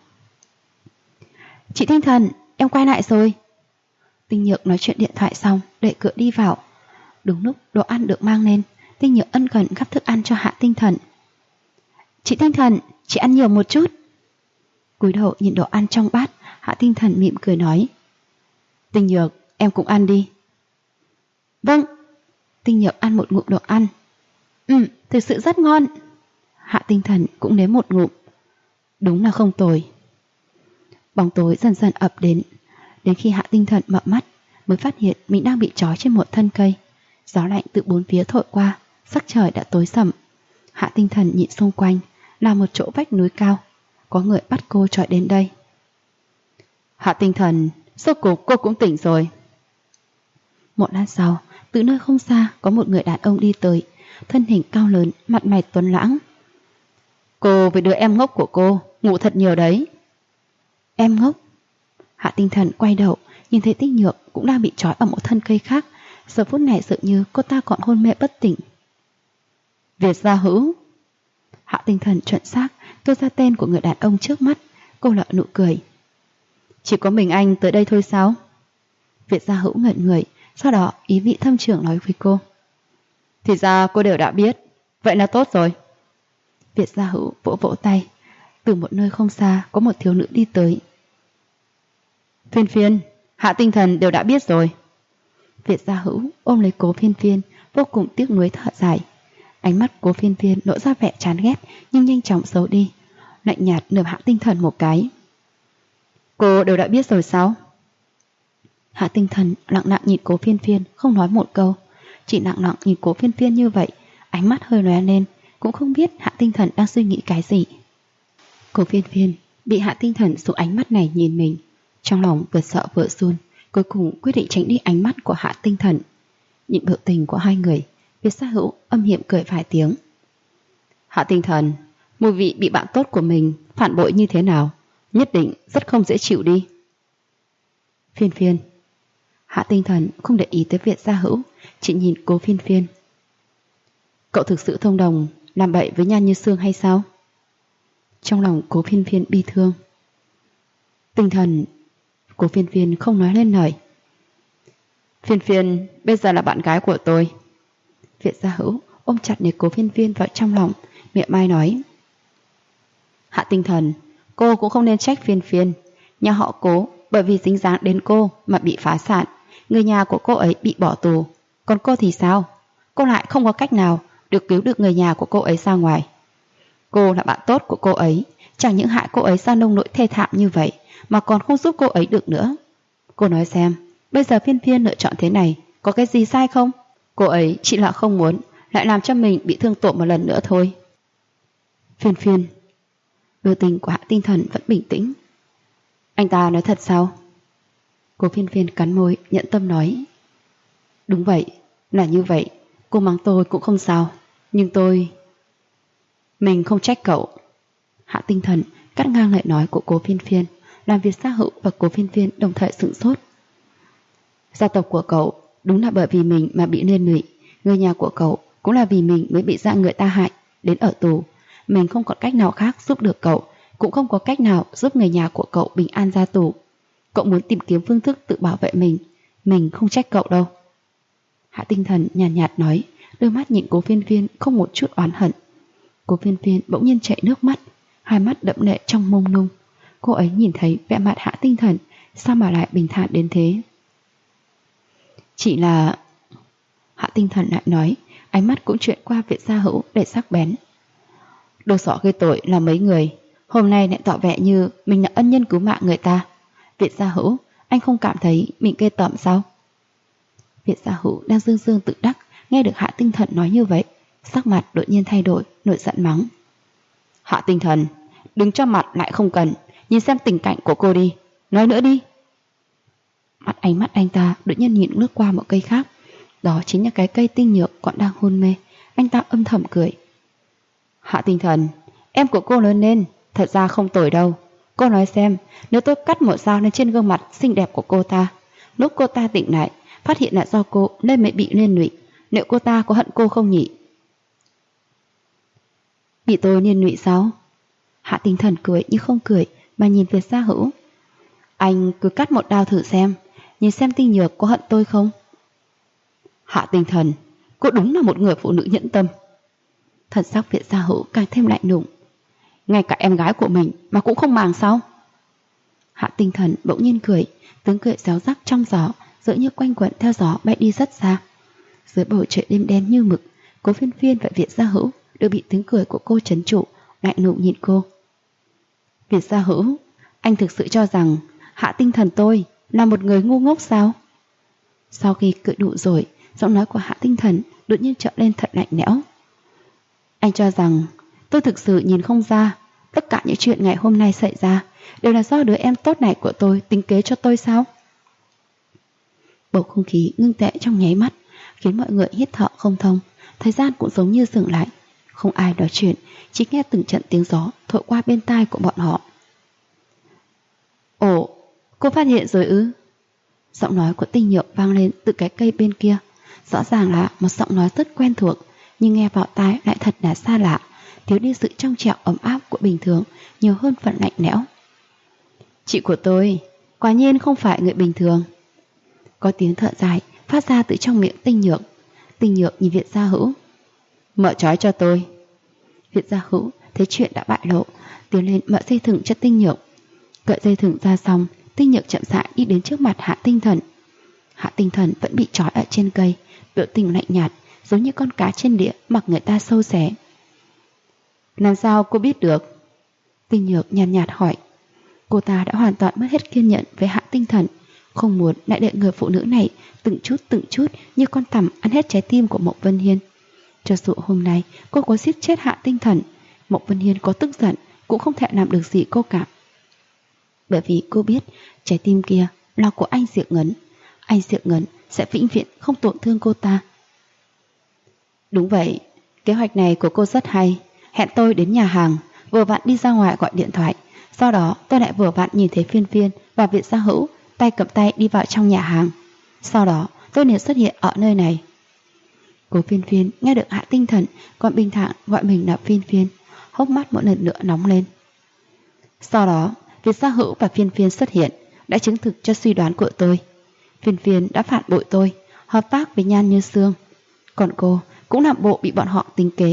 Speaker 1: Chị Tinh Thần, em quay lại rồi. Tinh Nhược nói chuyện điện thoại xong, đẩy cửa đi vào. Đúng lúc đồ ăn được mang lên, Tinh Nhược ân cần gắp thức ăn cho Hạ Tinh Thần. Chị Tinh Thần, chị ăn nhiều một chút. Cúi đầu nhìn đồ ăn trong bát, Hạ Tinh Thần mỉm cười nói. Tinh Nhược, em cũng ăn đi. Vâng. Tinh Nhược ăn một ngụm đồ ăn. Thực sự rất ngon. Hạ Tinh Thần cũng nếm một ngụm. Đúng là không tồi. Bóng tối dần dần ập đến khi Hạ Tinh Thần mở mắt mới phát hiện mình đang bị trói trên một thân cây. Gió lạnh từ bốn phía thổi qua, sắc trời đã tối sầm. Hạ Tinh Thần nhìn xung quanh là một chỗ vách núi cao. Có người bắt cô trói đến đây. Hạ Tinh Thần, rốt cuộc cô cũng tỉnh rồi. Một lát sau, từ nơi không xa có một người đàn ông đi tới, thân hình cao lớn, mặt mày tuấn lãng. Cô với đứa em ngốc của cô ngủ thật nhiều đấy. Em ngốc? Hạ Tinh Thần quay đầu, nhìn thấy Tinh Nhược cũng đang bị trói ở một thân cây khác. Giờ phút này dường như cô ta còn hôn mê bất tỉnh. Việt Gia Hữu. Hạ Tinh Thần chuẩn xác kêu ra tên của người đàn ông trước mắt. Cô nở nụ cười. Chỉ có mình anh tới đây thôi sao? Việt Gia Hữu ngẩn người, sau đó ý vị thâm trường nói với cô. Thì ra cô đều đã biết, vậy là tốt rồi. Việt Gia Hữu vỗ vỗ tay. Từ một nơi không xa có một thiếu nữ đi tới. Phiên Phiên, Hạ Tinh Thần đều đã biết rồi. Việt Gia Hữu ôm lấy Cố Phiên Phiên, vô cùng tiếc nuối thở dài. Ánh mắt Cố Phiên Phiên lộ ra vẻ chán ghét nhưng nhanh chóng giấu đi, lạnh nhạt nườm Hạ Tinh Thần một cái. Cô đều đã biết rồi sao? Hạ Tinh Thần lặng lặng nhìn Cố Phiên Phiên, không nói một câu, chỉ lặng lặng nhìn Cố Phiên Phiên như vậy, ánh mắt hơi lóe lên, cũng không biết Hạ Tinh Thần đang suy nghĩ cái gì. Cố Phiên Phiên bị Hạ Tinh Thần dùng ánh mắt này nhìn mình, trong lòng vừa sợ vừa run, cuối cùng quyết định tránh đi ánh mắt của Hạ Tinh Thần. Nhìn biểu tình của hai người, Việt Gia Hữu âm hiểm cười vài tiếng. Hạ Tinh Thần, mùi vị bị bạn tốt của mình phản bội như thế nào, nhất định rất không dễ chịu đi. Phiên Phiên. Hạ Tinh Thần không để ý tới Việt Gia Hữu, chỉ nhìn Cố Phiên Phiên. Cậu thực sự thông đồng làm bậy với Nhan Như Sương hay sao? Trong lòng Cố Phiên Phiên bi thương. Tinh Thần. Cố Phiên Phiên không nói lên lời. Phiên Phiên bây giờ là bạn gái của tôi. Việt Gia Hữu ôm chặt lấy Cố Phiên Phiên vào trong lòng, Miệng Mai nói: Hạ Tinh Thần, cô cũng không nên trách Phiên Phiên. Nhà họ Cố bởi vì dính dáng đến cô mà bị phá sản, người nhà của cô ấy bị bỏ tù. Còn cô thì sao? Cô lại không có cách nào được cứu được người nhà của cô ấy ra ngoài. Cô là bạn tốt của cô ấy, chẳng những hại cô ấy ra nông nỗi thê thảm như vậy mà còn không giúp cô ấy được nữa. Cô nói xem, bây giờ Phiên Phiên lựa chọn thế này có cái gì sai không? Cô ấy chỉ là không muốn lại làm cho mình bị thương tổn một lần nữa thôi. Phiên Phiên. Biểu tình của Hạ Tinh Thần vẫn bình tĩnh. Anh ta nói thật sao? Cô Phiên Phiên cắn môi nhận tâm nói: Đúng vậy, là như vậy. Cô mắng tôi cũng không sao, nhưng mình không trách cậu. Hạ Tinh Thần cắt ngang lời nói của cô Phiên Phiên, làm Việt Gia Hữu và cô Phiên Phiên đồng thời sửng sốt. Gia tộc của cậu đúng là bởi vì mình mà bị liên lụy, người nhà của cậu cũng là vì mình mới bị dạng người ta hại đến ở tù. Mình không còn cách nào khác giúp được cậu, cũng không có cách nào giúp người nhà của cậu bình an ra tù. Cậu muốn tìm kiếm phương thức tự bảo vệ mình không trách cậu đâu. Hạ Tinh Thần nhàn nhạt nói, đôi mắt nhìn cô Phiên Phiên không một chút oán hận. Cô Phiên Phiên bỗng nhiên chảy nước mắt, hai mắt đẫm lệ trong mông lung. Cô ấy nhìn thấy vẻ mặt Hạ Tinh Thần, sao mà lại bình thản đến thế? Chỉ là... Hạ Tinh Thần lại nói, ánh mắt cũng chuyển qua Việt Gia Hữu để sắc bén. Đồ sỏ gây tội là mấy người, hôm nay lại tỏ vẻ như mình là ân nhân cứu mạng người ta. Việt Gia Hữu, anh không cảm thấy mình ghê tởm sao? Việt Gia Hữu đang dương dương tự đắc, nghe được Hạ Tinh Thần nói như vậy, sắc mặt đột nhiên thay đổi, nổi giận mắng. Hạ Tinh Thần, đừng cho mặt lại không cần, nhìn xem tình cảnh của cô đi, nói nữa đi. Ánh mắt anh ta đột nhiên nhìn lướt qua một cây khác, đó chính là cái cây tinh nhược còn đang hôn mê. Anh ta âm thầm cười. Hạ Tinh Thần, em của cô lớn lên thật ra không tồi đâu. Cô nói xem, nếu tôi cắt một dao lên trên gương mặt xinh đẹp của cô ta, lúc cô ta tỉnh lại phát hiện là do cô nên mới bị liên lụy, liệu cô ta có hận cô không nhỉ? Bị tôi liên lụy sao? Hạ Tinh Thần cười nhưng không cười mà nhìn Việt Gia Hữu. Anh cứ cắt một đao thử xem, nhìn xem Tinh Nhược có hận tôi không? Hạ Tinh Thần, cô đúng là một người phụ nữ nhẫn tâm. Thần sắc Việt Gia Hữu càng thêm lạnh lùng. Ngay cả em gái của mình mà cũng không màng sao? Hạ Tinh Thần bỗng nhiên cười, tiếng cười réo rắc trong gió, dựa như quanh quẩn theo gió bay đi rất xa. Dưới bầu trời đêm đen như mực, cô Phiên Phiên và Việt Gia Hữu đều bị tiếng cười của cô trấn trụ, lạnh lùng nhìn cô. Việt Gia Hữu, anh thực sự cho rằng Hạ Tinh Thần tôi là một người ngu ngốc sao? Sau khi cười đủ rồi, giọng nói của Hạ Tinh Thần đột nhiên trở lên thật lạnh lẽo. Anh cho rằng tôi thực sự nhìn không ra tất cả những chuyện ngày hôm nay xảy ra đều là do đứa em tốt này của tôi tính kế cho tôi sao? Bầu không khí ngưng tệ trong nháy mắt, khiến mọi người hít thở không thông, thời gian cũng giống như dừng lại. Không ai nói chuyện, chỉ nghe từng trận tiếng gió thổi qua bên tai của bọn họ. Ồ, cô phát hiện rồi ư? Giọng nói của Tinh Nhược vang lên từ cái cây bên kia. Rõ ràng là một giọng nói rất quen thuộc, nhưng nghe vào tai lại thật là xa lạ, thiếu đi sự trong trẻo ấm áp của bình thường, nhiều hơn phần lạnh lẽo. Chị của tôi, quả nhiên không phải người bình thường. Có tiếng thở dài phát ra từ trong miệng Tinh Nhược. Tinh Nhược nhìn Việt Gia Hữu. Mở trói cho tôi. Việt Gia Hữu thấy chuyện đã bại lộ, tiến lên mở dây thừng cho Tinh Nhược. Cởi dây thừng ra xong, Tinh Nhược chậm rãi đi đến trước mặt Hạ Tinh Thần. Hạ Tinh Thần vẫn bị trói ở trên cây, biểu tình lạnh nhạt, giống như con cá trên đĩa mặc người ta sâu xé. Làm sao cô biết được? Tinh Nhược nhàn nhạt hỏi. Cô ta đã hoàn toàn mất hết kiên nhẫn với Hạ Tinh Thần, không muốn lại đợi người phụ nữ này từng chút như con tằm ăn hết trái tim của Mộc Vân Hiên. Cho dù hôm nay cô có giết chết Hạ Tinh Thần, Mộc Vân Hiên có tức giận cũng không thể làm được gì cô cả. Bởi vì cô biết trái tim kia là của anh Diệp Ngấn, anh Diệp Ngấn sẽ vĩnh viễn không tổn thương cô ta. Đúng vậy, kế hoạch này của cô rất hay. Hẹn tôi đến nhà hàng, vừa vặn đi ra ngoài gọi điện thoại. Sau đó tôi lại vừa vặn nhìn thấy Phiên Phiên và Việt Gia Hữu tay cầm tay đi vào trong nhà hàng. Sau đó tôi liền xuất hiện ở nơi này. Cô Phiên Phiên nghe được Hạ Tinh Thần còn bình thản gọi mình là Phiên Phiên, hốc mắt một lần nữa nóng lên. Sau đó Việt Gia Hữu và Phiên Phiên xuất hiện, đã chứng thực cho suy đoán của tôi. Phiên Phiên đã phản bội tôi, hợp tác với Nhan Như Sương. Còn cô cũng làm bộ bị bọn họ tính kế,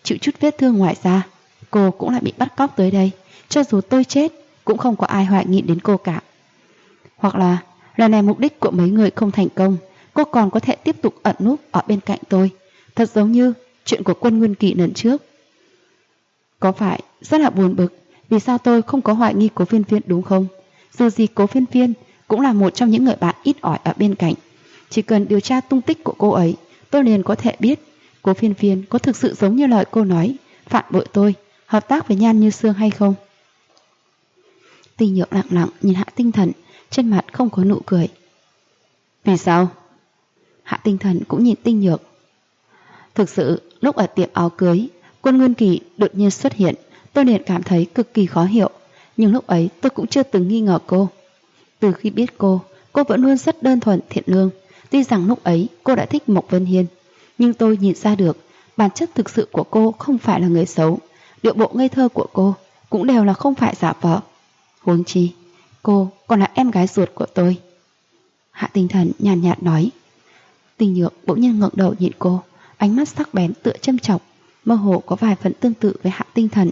Speaker 1: chịu chút vết thương ngoài da. Cô cũng lại bị bắt cóc tới đây. Cho dù tôi chết cũng không có ai hoài nghi đến cô cả. Hoặc là lần này mục đích của mấy người không thành công, cô còn có thể tiếp tục ẩn núp ở bên cạnh tôi, thật giống như chuyện của Quân Nguyên Kỳ lần trước. Có phải rất là buồn bực vì sao tôi không có hoài nghi Cố Phiên Phiên đúng không? Dù gì Cố Phiên Phiên cũng là một trong những người bạn ít ỏi ở bên cạnh. Chỉ cần điều tra tung tích của cô ấy, tôi liền có thể biết Cố Phiên Phiên có thực sự giống như lời cô nói, phản bội tôi, hợp tác với Nhan Như Sương hay không. Tinh Nhược lặng lặng nhìn Hạ Tinh Thần, trên mặt không có nụ cười. Vì sao? Hạ Tinh Thần cũng nhìn Tinh Nhược. Thực sự lúc ở tiệm áo cưới, Quân Nguyên Kỳ đột nhiên xuất hiện, tôi liền cảm thấy cực kỳ khó hiểu. Nhưng lúc ấy tôi cũng chưa từng nghi ngờ cô. Từ khi biết cô vẫn luôn rất đơn thuần thiện lương. Tuy rằng lúc ấy cô đã thích Mộc Vân Hiên, nhưng tôi nhìn ra được bản chất thực sự của cô không phải là người xấu. Điệu bộ ngây thơ của cô cũng đều là không phải giả vờ. Huống chi cô còn là em gái ruột của tôi. Hạ Tinh Thần nhàn nhạt nói. Tinh Nhược bỗng nhiên ngẩng đầu nhìn cô, ánh mắt sắc bén tựa châm chọc, mơ hồ có vài phần tương tự với Hạ Tinh Thần.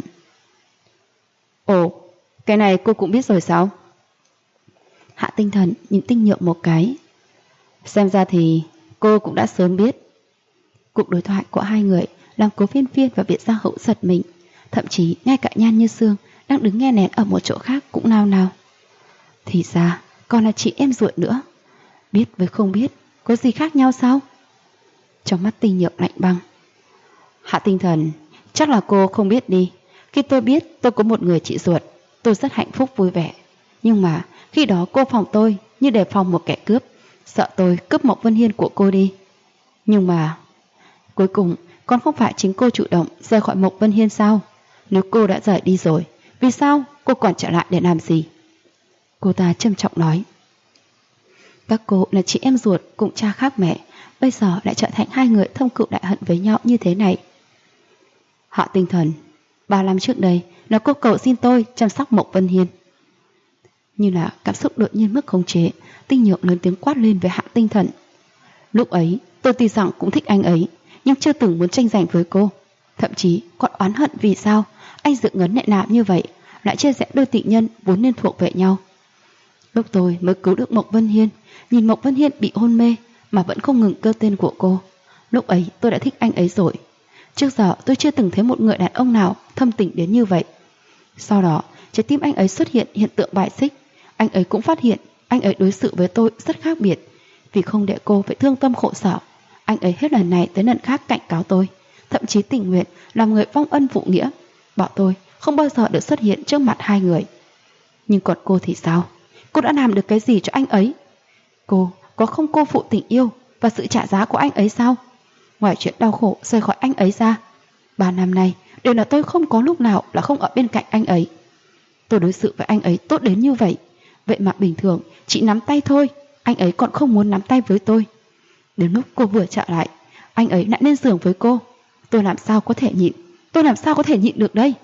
Speaker 1: Ồ, cái này cô cũng biết rồi sao? Hạ Tinh Thần nhìn Tinh Nhược một cái. Xem ra thì cô cũng đã sớm biết. Cuộc đối thoại của hai người làm Cố Phiên Phiên và Việt Gia Hữu giật mình. Thậm chí ngay cả Nhan Như Sương đang đứng nghe nén ở một chỗ khác cũng nao nao. Thì ra còn là chị em ruột nữa. Biết với không biết có gì khác nhau sao? Trong mắt Tinh Nhược lạnh băng. Hạ Tinh Thần, chắc là cô không biết đi. Khi tôi biết tôi có một người chị ruột, tôi rất hạnh phúc vui vẻ. Nhưng mà khi đó cô phòng tôi như đề phòng một kẻ cướp, sợ tôi cướp Mộc Vân Hiên của cô đi. Nhưng mà cuối cùng còn không phải chính cô chủ động rời khỏi Mộc Vân Hiên sao? Nếu cô đã rời đi rồi, vì sao cô còn trở lại để làm gì? Cô ta trầm trọng nói. Các cô là chị em ruột cùng cha khác mẹ, bây giờ lại trở thành hai người thâm cựu đại hận với nhau như thế này. Hạ Tinh Thần, 3 năm trước đây là cô cầu xin tôi chăm sóc Mộc Vân Hiên. Như là cảm xúc đột nhiên mất khống chế, Tinh Nhược lớn tiếng quát lên với Hạ Tinh Thần. Lúc ấy tôi tuy rằng cũng thích anh ấy, nhưng chưa từng muốn tranh giành với cô. Thậm chí còn oán hận vì sao anh Dự Ngấn lại làm như vậy, lại chia rẽ đôi tị nhân vốn nên thuộc về nhau. Lúc tôi mới cứu được Mộc Vân Hiên, nhìn Mộc Vân Hiên bị hôn mê mà vẫn không ngừng kêu tên của cô, lúc ấy tôi đã thích anh ấy rồi. Trước giờ tôi chưa từng thấy một người đàn ông nào thâm tình đến như vậy. Sau đó trái tim anh ấy xuất hiện hiện tượng bài xích. Anh ấy cũng phát hiện anh ấy đối xử với tôi rất khác biệt. Vì không để cô phải thương tâm khổ sở, anh ấy hết lần này tới lần khác cảnh cáo tôi, thậm chí tình nguyện làm người vong ân phụ nghĩa, bảo tôi không bao giờ được xuất hiện trước mặt hai người. Nhưng còn cô thì sao? Cô đã làm được cái gì cho anh ấy? Cô có không cô phụ tình yêu và sự trả giá của anh ấy sao? Ngoài chuyện đau khổ rời khỏi anh ấy ra, 3 năm nay đều là tôi không có lúc nào là không ở bên cạnh anh ấy. Tôi đối xử với anh ấy tốt đến như vậy, vậy mà bình thường chỉ nắm tay thôi, anh ấy còn không muốn nắm tay với tôi. Đến lúc cô vừa trở lại, anh ấy lại lên giường với cô. Tôi làm sao có thể nhịn? Tôi làm sao có thể nhịn được đây?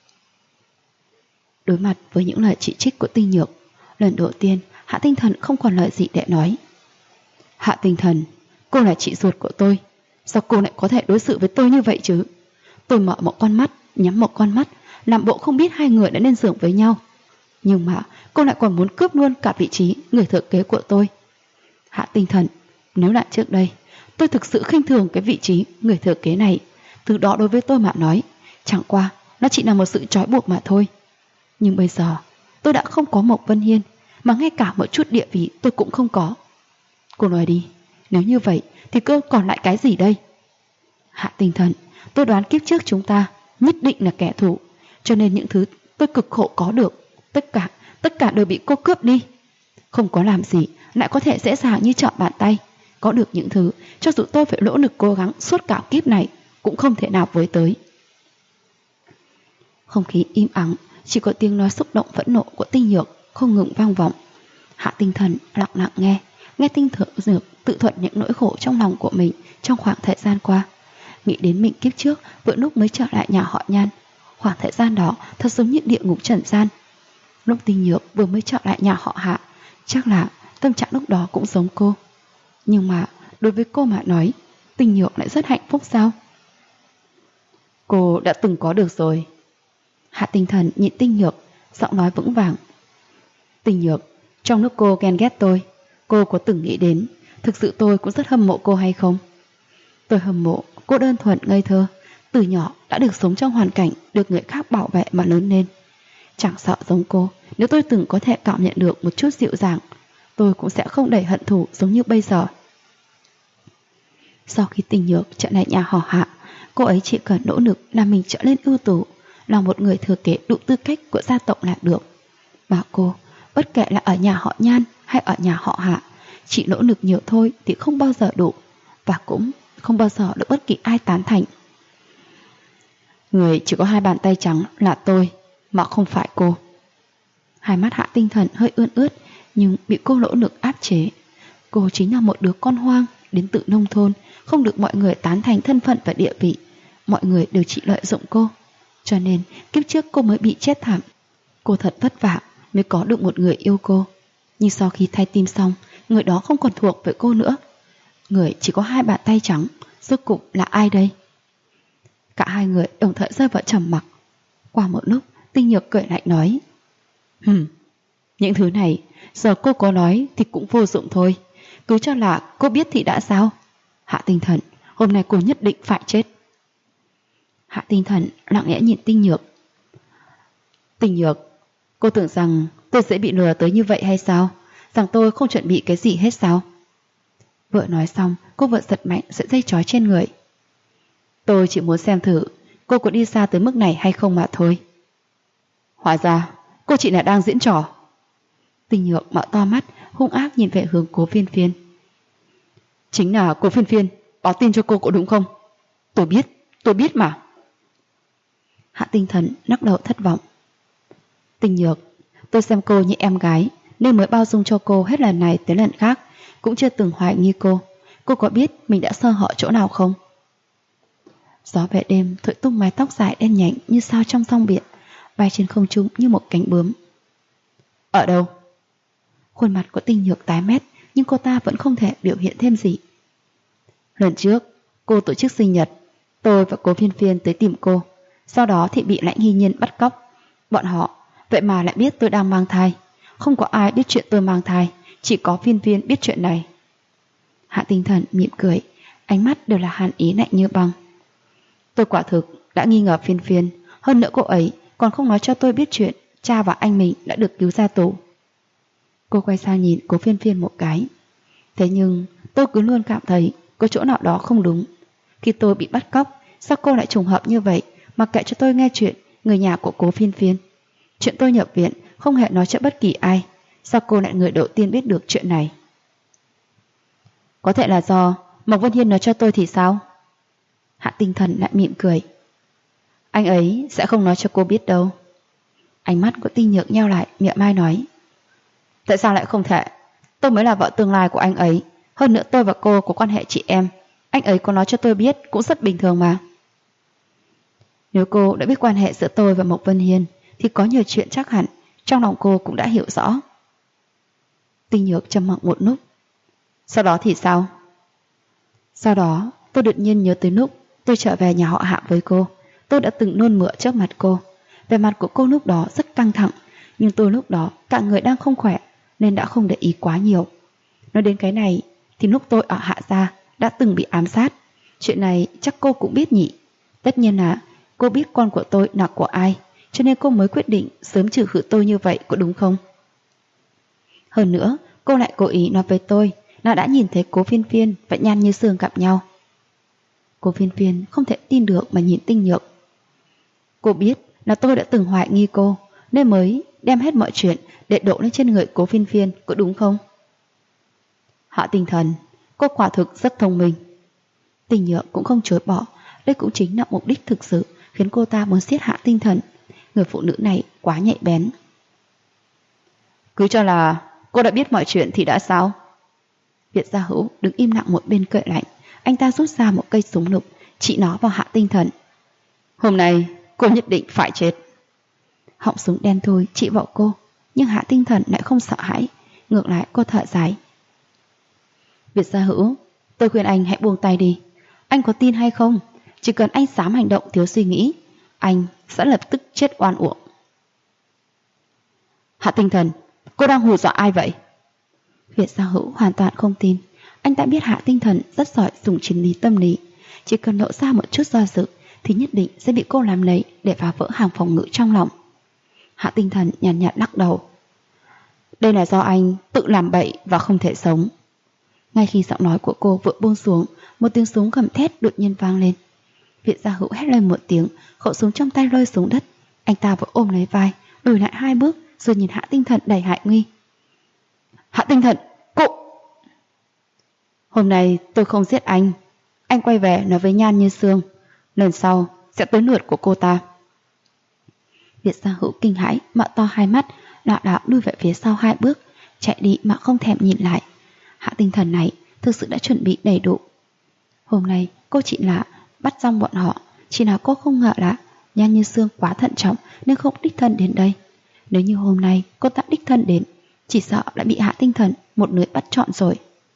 Speaker 1: Đối mặt với những lời chỉ trích của Tinh Nhược, lần đầu tiên Hạ Tinh Thần không còn lời gì để nói. Hạ Tinh Thần, cô là chị ruột của tôi, sao cô lại có thể đối xử với tôi như vậy chứ? Tôi mở một con mắt, nhắm một con mắt, làm bộ không biết hai người đã lên giường với nhau. Nhưng mà cô lại còn muốn cướp luôn cả vị trí người thừa kế của tôi. Hạ Tinh Thần, nếu là trước đây tôi thực sự khinh thường cái vị trí người thừa kế này, từ đó đối với tôi mà nói chẳng qua nó chỉ là một sự trói buộc mà thôi. Nhưng bây giờ tôi đã không có Mộc Vân Hiên, mà ngay cả một chút địa vị tôi cũng không có. Cô nói đi, nếu như vậy thì cô còn lại cái gì đây? Hạ Tinh Thần, tôi đoán kiếp trước chúng ta nhất định là kẻ thù, cho nên những thứ tôi cực khổ có được, tất cả đều bị cô cướp đi. Không có làm gì lại có thể dễ dàng như trọn bàn tay. Có được những thứ cho dù tôi phải nỗ lực cố gắng suốt cả kiếp này cũng không thể nào với tới. Không khí im ắng, chỉ có tiếng nói xúc động phẫn nộ của Tinh Nhược không ngừng vang vọng. Hạ Tinh Thần lặng lặng nghe Tinh Nhược tự thuật những nỗi khổ trong lòng của mình trong khoảng thời gian qua. Nghĩ đến mình kiếp trước vừa lúc mới trở lại nhà họ Nhan, khoảng thời gian đó thật giống như địa ngục trần gian. Lúc Tinh Nhược vừa mới trở lại nhà họ Hạ, chắc là tâm trạng lúc đó cũng giống cô. Nhưng mà đối với cô mà nói, Tinh Nhược lại rất hạnh phúc sao? Cô đã từng có được rồi. Hạ Tinh Thần nhìn Tinh Nhược, giọng nói vững vàng. Tinh Nhược, trong lúc cô ghen ghét tôi, cô có từng nghĩ đến thực sự tôi cũng rất hâm mộ cô hay không? Tôi hâm mộ cô đơn thuần ngây thơ, từ nhỏ đã được sống trong hoàn cảnh được người khác bảo vệ mà lớn lên. Chẳng sợ giống cô, nếu tôi từng có thể cảm nhận được một chút dịu dàng, tôi cũng sẽ không đầy hận thù giống như bây giờ. Sau khi Tinh Nhược trở lại nhà họ Hạ, cô ấy chỉ cần nỗ lực làm mình trở lên ưu tú, là một người thừa kế đủ tư cách của gia tộc là được. Và cô, bất kể là ở nhà họ Nhan hay ở nhà họ Hạ, chỉ nỗ lực nhiều thôi thì không bao giờ đủ, và cũng không bao giờ được bất kỳ ai tán thành. Người chỉ có hai bàn tay trắng là tôi, mà không phải cô. Hai mắt Hạ Tinh Thần hơi ươn ướt, nhưng bị cô nỗ lực áp chế. Cô chính là một đứa con hoang đến từ nông thôn, không được mọi người tán thành thân phận và địa vị. Mọi người đều chỉ lợi dụng cô, cho nên kiếp trước cô mới bị chết thảm. Cô thật vất vả mới có được một người yêu cô, nhưng sau khi thay tim xong, người đó không còn thuộc về cô nữa. Người chỉ có hai bàn tay trắng, rốt cục là ai đây? Cả hai người đồng thời rơi vào trầm mặc. Qua một lúc, Tinh Nhược cười lạnh nói: những thứ này giờ cô có nói thì cũng vô dụng thôi. Cứ cho là cô biết thì đã sao? Hạ Tinh Thần, hôm nay cô nhất định phải chết. Hạ Tinh Thần lặng lẽ nhìn Tinh Nhược. Tinh Nhược, cô tưởng rằng tôi sẽ bị lừa tới như vậy hay sao? Rằng tôi không chuẩn bị cái gì hết sao? Vừa nói xong, cô vừa giật mạnh sợi dây trói trên người. Tôi chỉ muốn xem thử cô có đi xa tới mức này hay không mà thôi. Hóa ra cô chỉ là đang diễn trò. Tinh Nhược mở to mắt, hung ác nhìn về hướng Cố Phiên Phiên. Chính là Cố Phiên Phiên báo tin cho cô có đúng không? Tôi biết mà. Hạ Tinh Thần lắc đầu thất vọng. Tinh Nhược, tôi xem cô như em gái nên mới bao dung cho cô hết lần này tới lần khác, cũng chưa từng hoài nghi cô. Cô có biết mình đã sơ hở chỗ nào không? Gió về đêm thổi tung mái tóc dài đen nhánh như sao trong song biển, bay trên không trung như một cánh bướm. Ở đâu? Khuôn mặt của Tinh Nhược tái mét, nhưng cô ta vẫn không thể biểu hiện thêm gì. Lần trước cô tổ chức sinh nhật, tôi và Cố Phiên Phiên tới tìm cô, sau đó thì bị Lãnh Hy Nhiên bắt cóc. Bọn họ vậy mà lại biết tôi đang mang thai. Không có ai biết chuyện tôi mang thai, chỉ có Phiên Phiên biết chuyện này. Hạ Tinh Thần mỉm cười, ánh mắt đều là hàn ý lạnh như băng. Tôi quả thực đã nghi ngờ Phiên Phiên, hơn nữa cô ấy còn không nói cho tôi biết chuyện cha và anh mình đã được cứu ra tù. Cô quay sang nhìn Cố Phiên Phiên một cái. Thế nhưng tôi cứ luôn cảm thấy có chỗ nào đó không đúng. Khi tôi bị bắt cóc, sao cô lại trùng hợp như vậy mà kệ cho tôi nghe chuyện người nhà của Cố Phiên Phiên? Chuyện tôi nhập viện không hề nói cho bất kỳ ai, sao cô lại người đầu tiên biết được chuyện này? Có thể là do Mộc Vân Hiên nói cho tôi thì sao? Hạ Tinh Thần lại mỉm cười. Anh ấy sẽ không nói cho cô biết đâu. Ánh mắt của Tinh Nhược nheo lại, mỉa mai nói. Tại sao lại không thể? Tôi mới là vợ tương lai của anh ấy. Hơn nữa tôi và cô có quan hệ chị em. Anh ấy có nói cho tôi biết cũng rất bình thường mà. Nếu cô đã biết quan hệ giữa tôi và Mộc Vân Hiên thì có nhiều chuyện chắc hẳn trong lòng cô cũng đã hiểu rõ. Tinh Nhược trầm mặc một lúc. Sau đó thì sao? Sau đó tôi đột nhiên nhớ tới lúc tôi trở về nhà họ Hạ với cô. Tôi đã từng nôn mửa trước mặt cô. Vẻ mặt của cô lúc đó rất căng thẳng, nhưng tôi lúc đó cả người đang không khỏe nên đã không để ý quá nhiều. Nói đến cái này thì lúc tôi ở Hạ gia đã từng bị ám sát. Chuyện này chắc cô cũng biết nhỉ. Tất nhiên là cô biết con của tôi là của ai, cho nên cô mới quyết định sớm trừ khử tôi như vậy, có đúng không? Hơn nữa cô lại cố ý nói với tôi là đã nhìn thấy Cố Phiên Phiên và Nhan Như Sương gặp nhau. Cố Phiên Phiên không thể tin được mà nhìn Tinh Nhược. Cô biết là tôi đã từng hoài nghi cô nên mới đem hết mọi chuyện để đổ lên trên người Cố Phiên Phiên, có đúng không? Hạ Tinh Thần, cô quả thực rất thông minh. Tinh Nhược cũng không chối bỏ, đây cũng chính là mục đích thực sự khiến cô ta muốn siết Hạ Tinh Thần. Người phụ nữ này quá nhạy bén. Cứ cho là cô đã biết mọi chuyện thì đã sao? Việt Gia Hữu đứng im lặng một bên cười lạnh. Anh ta rút ra một cây súng lục, chỉ nó vào Hạ Tinh Thần. Hôm nay cô nhất định phải chết. Họng súng đen thui chỉ vào cô, nhưng Hạ Tinh Thần lại không sợ hãi. Ngược lại cô thở dài. Việt Gia Hữu, tôi khuyên anh hãy buông tay đi. Anh có tin hay không? Chỉ cần anh dám hành động thiếu suy nghĩ, anh sẽ lập tức chết oan uổng. Hạ Tinh Thần, cô đang hù dọa ai vậy? Việt Gia Hữu hoàn toàn không tin. Anh đã biết Hạ Tinh Thần rất giỏi dùng triết lý tâm lý. Chỉ cần lộ ra một chút do dự thì nhất định sẽ bị cô làm lấy để phá vỡ hàng phòng ngự trong lòng. Hạ Tinh Thần nhàn nhạt lắc đầu. Đây là do anh tự làm bậy và không thể sống. Ngay khi giọng nói của cô vừa buông xuống, một tiếng súng gầm thét đột nhiên vang lên. Viện Gia Hữu hét lên một tiếng, khẩu súng trong tay rơi xuống đất. Anh ta vừa ôm lấy vai, lùi lại 2 bước rồi nhìn Hạ Tinh Thần đầy hại nguy. Hạ Tinh Thần, cô! Hôm nay tôi không giết anh. Anh quay về nói với Nhan Như Sương, lần sau sẽ tới lượt của cô ta. Viện Gia Hữu kinh hãi, mở to hai mắt, lảo đảo lui về phía sau 2 bước, chạy đi mà không thèm nhìn lại. Hạ Tinh Thần này thực sự đã chuẩn bị đầy đủ. Hôm nay cô chỉ là bắt rong bọn họ, chỉ là cô không ngờ là Nhan Như Sương quá thận trọng nên không đích thân đến đây. Nếu như hôm nay cô ta đích thân đến, chỉ sợ lại bị Hạ Tinh Thần một lưới bắt trọn rồi.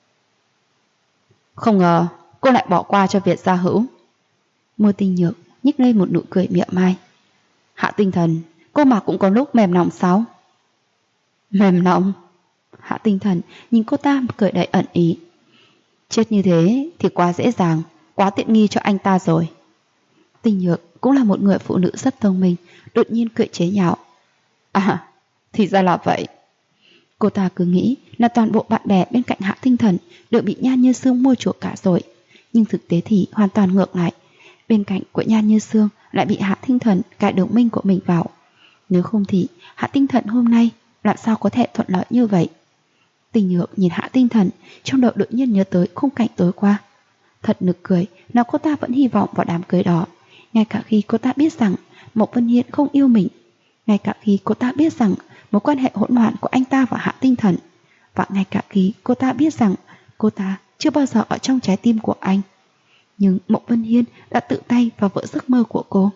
Speaker 1: Không ngờ cô lại bỏ qua cho Việt Gia Hữu. Môi Tinh Nhược nhếch lên một nụ cười mỉa mai. Hạ Tinh Thần, cô mà cũng có lúc mềm lòng sao? Mềm lòng? Hạ Tinh Thần nhìn cô ta cười đầy ẩn ý. Chết như thế thì quá dễ dàng, quá tiện nghi cho anh ta rồi. Tinh Nhược cũng là một người phụ nữ rất thông minh, đột nhiên cười chế nhạo. À, thì ra là vậy. Cô ta cứ nghĩ là toàn bộ bạn bè bên cạnh Hạ Tinh Thần đều bị Nhan Như Sương mua chuộc cả rồi. Nhưng thực tế thì hoàn toàn ngược lại. Bên cạnh của Nhan Như Sương lại bị Hạ Tinh Thần cài đồng minh của mình vào. Nếu không thì Hạ Tinh Thần hôm nay làm sao có thể thuận lợi như vậy? Tinh Nhược nhìn Hạ Tinh Thần, trong đầu đột nhiên nhớ tới khung cảnh tối qua. Thật nực cười, nào cô ta vẫn hy vọng vào đám cưới đó. Ngay cả khi cô ta biết rằng Mộc Vân Hiên không yêu mình, ngay cả khi cô ta biết rằng mối quan hệ hỗn loạn của anh ta và Hạ Tinh Thần, và ngay cả khi cô ta biết rằng cô ta chưa bao giờ ở trong trái tim của anh. Nhưng Mộc Vân Hiên đã tự tay vào vỡ giấc mơ của cô.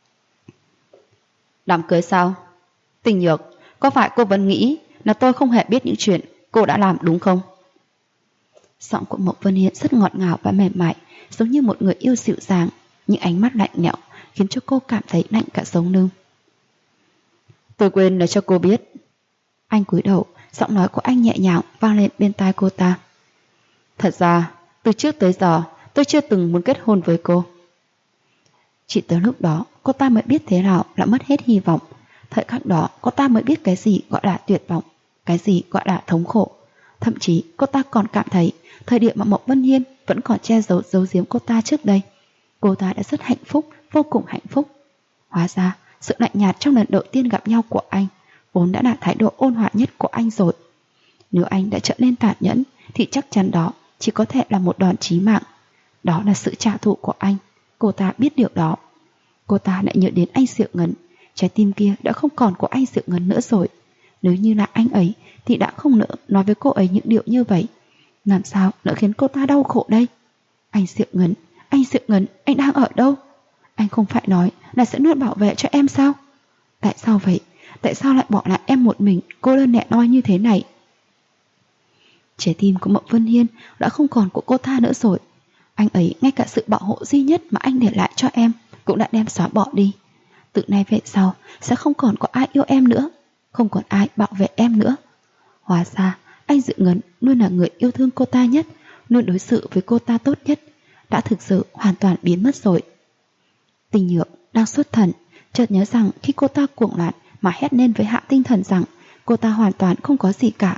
Speaker 1: Đám cưới sao? Tinh Nhược, có phải cô vẫn nghĩ là tôi không hề biết những chuyện cô đã làm đúng không? Giọng của Mộc Vân Hiên rất ngọt ngào và mềm mại, giống như một người yêu dịu dàng, nhưng ánh mắt lạnh lẽo khiến cho cô cảm thấy lạnh cả sống lưng. Tôi quên nói cho cô biết. Anh cúi đầu, giọng nói của anh nhẹ nhàng vang lên bên tai cô ta. Thật ra, từ trước tới giờ tôi chưa từng muốn kết hôn với cô. Chỉ tới lúc đó cô ta mới biết thế nào là mất hết hy vọng. Thời khắc đó cô ta mới biết cái gì gọi là tuyệt vọng, cái gì gọi là thống khổ. Thậm chí cô ta còn cảm thấy thời điểm mà Mộc Vân Hiên vẫn còn che giấu giếm cô ta trước đây, cô ta đã rất hạnh phúc, vô cùng hạnh phúc. Hóa ra sự lạnh nhạt trong lần đầu tiên gặp nhau của anh vốn đã là thái độ ôn hòa nhất của anh rồi. Nếu anh đã trở nên tàn nhẫn thì chắc chắn đó chỉ có thể là một đòn chí mạng. Đó là sự trả thù của anh. Cô ta biết điều đó. Cô ta lại nhớ đến anh Diệu Ngân. Trái tim kia đã không còn của anh Diệu Ngân nữa rồi. Nếu như là anh ấy thì đã không nỡ nói với cô ấy những điều như vậy. Làm sao nỡ khiến cô ta đau khổ đây? Anh Diệu Ngân, anh đang ở đâu? Anh không phải nói là sẽ luôn bảo vệ cho em sao? Tại sao vậy? Tại sao lại bỏ lại em một mình cô đơn lẻ loi như thế này? Trái tim của Mộc Vân Hiên đã không còn của cô ta nữa rồi. Anh ấy ngay cả sự bảo hộ duy nhất mà anh để lại cho em cũng đã đem xóa bỏ đi. Từ nay về sau sẽ không còn có ai yêu em nữa, không còn ai bảo vệ em nữa. Hóa ra anh Dự Ngân luôn là người yêu thương cô ta nhất, luôn đối xử với cô ta tốt nhất, đã thực sự hoàn toàn biến mất rồi. Tinh Nhược đang xuất thần, chợt nhớ rằng khi cô ta cuồng loạn mà hét lên với Hạ Tinh Thần rằng cô ta hoàn toàn không có gì cả.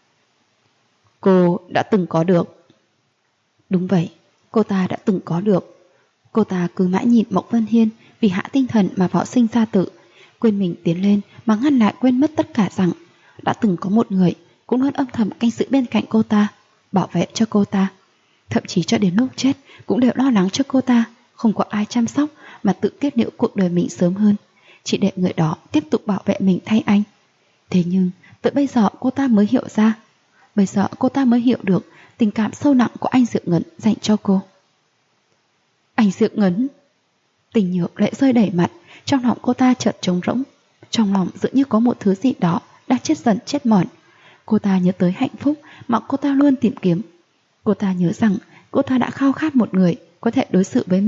Speaker 1: Cô đã từng có được. Đúng vậy, cô ta đã từng có được. Cô ta cứ mãi nhìn Mộc Vân Hiên vì Hạ Tinh Thần mà vào sinh ra tử, quên mình tiến lên mà ngăn lại, quên mất tất cả rằng đã từng có một người cũng luôn âm thầm canh giữ bên cạnh cô ta, bảo vệ cho cô ta. Thậm chí cho đến lúc chết cũng đều lo lắng cho cô ta, không có ai chăm sóc mà tự kết liễu cuộc đời mình sớm hơn, chỉ để người đó tiếp tục bảo vệ mình thay anh. Thế nhưng tới bây giờ cô ta mới hiểu ra, bây giờ cô ta mới hiểu được tình cảm sâu nặng của anh Diệu Ngân dành cho cô. Anh Diệu Ngân. Tình Nhược lại rơi đầy mặt, trong lòng cô ta chợt trống rỗng, trong lòng dường như có một thứ gì đó đang chết dần chết mòn. Cô ta nhớ tới hạnh phúc mà cô ta luôn tìm kiếm. Cô ta nhớ rằng cô ta đã khao khát một người có thể đối xử với mình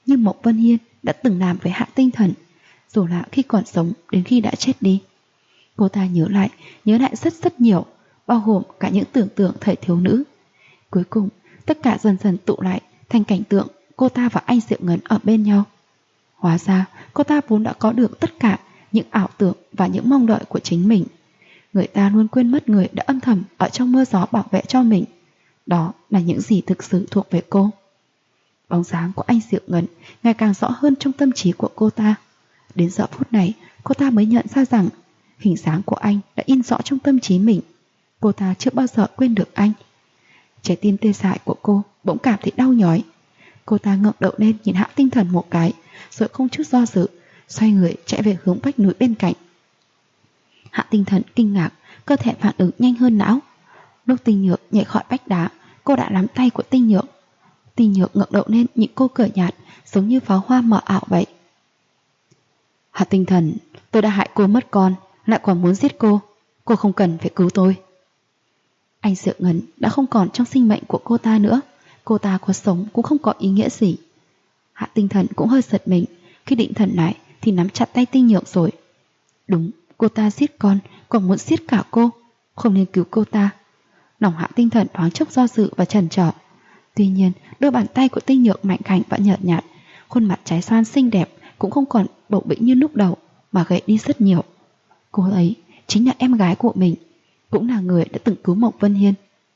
Speaker 1: như Mộc Vân Hiên đã từng làm với Hạ Tinh Thần, dù là khi còn sống đến khi đã chết đi. Cô ta nhớ lại rất nhiều, bao gồm cả những tưởng tượng thời thiếu nữ. Cuối cùng, tất cả dần dần tụ lại thành cảnh tượng cô ta và anh Diệu Ngấn ở bên nhau. Hóa ra, cô ta vốn đã có được tất cả những ảo tưởng và những mong đợi của chính mình. Người ta luôn quên mất người đã âm thầm ở trong mưa gió bảo vệ cho mình. Đó là những gì thực sự thuộc về cô. Bóng dáng của anh Diệu Ngấn ngày càng rõ hơn trong tâm trí của cô ta. Đến giờ phút này, cô ta mới nhận ra rằng hình dáng của anh đã in rõ trong tâm trí mình. Cô ta chưa bao giờ quên được anh. Trái tim tê dại của cô bỗng cảm thấy đau nhói. Cô ta ngẩng đầu lên nhìn Hạ Tinh Thần một cái, rồi không chút do dự xoay người chạy về hướng vách núi bên cạnh. Hạ Tinh Thần kinh ngạc, cơ thể phản ứng nhanh hơn não. Lúc Tinh Nhược nhảy khỏi vách đá, cô đã nắm tay của Tinh Nhược. Tinh Nhược ngẩng đầu lên nhìn cô cười nhạt, giống như pháo hoa mờ ảo vậy. Hạ Tinh Thần, tôi đã hại cô mất con, lại còn muốn giết cô. Cô không cần phải cứu tôi. Anh Diệu Ngấn đã không còn trong sinh mệnh của cô ta nữa. Cô ta có sống cũng không có ý nghĩa gì. Hạ Tinh Thần cũng hơi giật mình. Khi định thần lại thì nắm chặt tay Tinh Nhược rồi. Đúng, cô ta giết con, còn muốn giết cả cô. Không nên cứu cô ta. Lòng Hạ Tinh Thần thoáng chốc do dự và chần chờ. Tuy nhiên, đôi bàn tay của Tinh Nhược mạnh khảnh và nhợt nhạt, khuôn mặt trái xoan xinh đẹp cũng không còn bầu bĩnh như lúc đầu, mà gầy đi rất nhiều. Cô ấy chính là em gái của mình, cũng là người đã từng cứu Mộc Vân Hiên.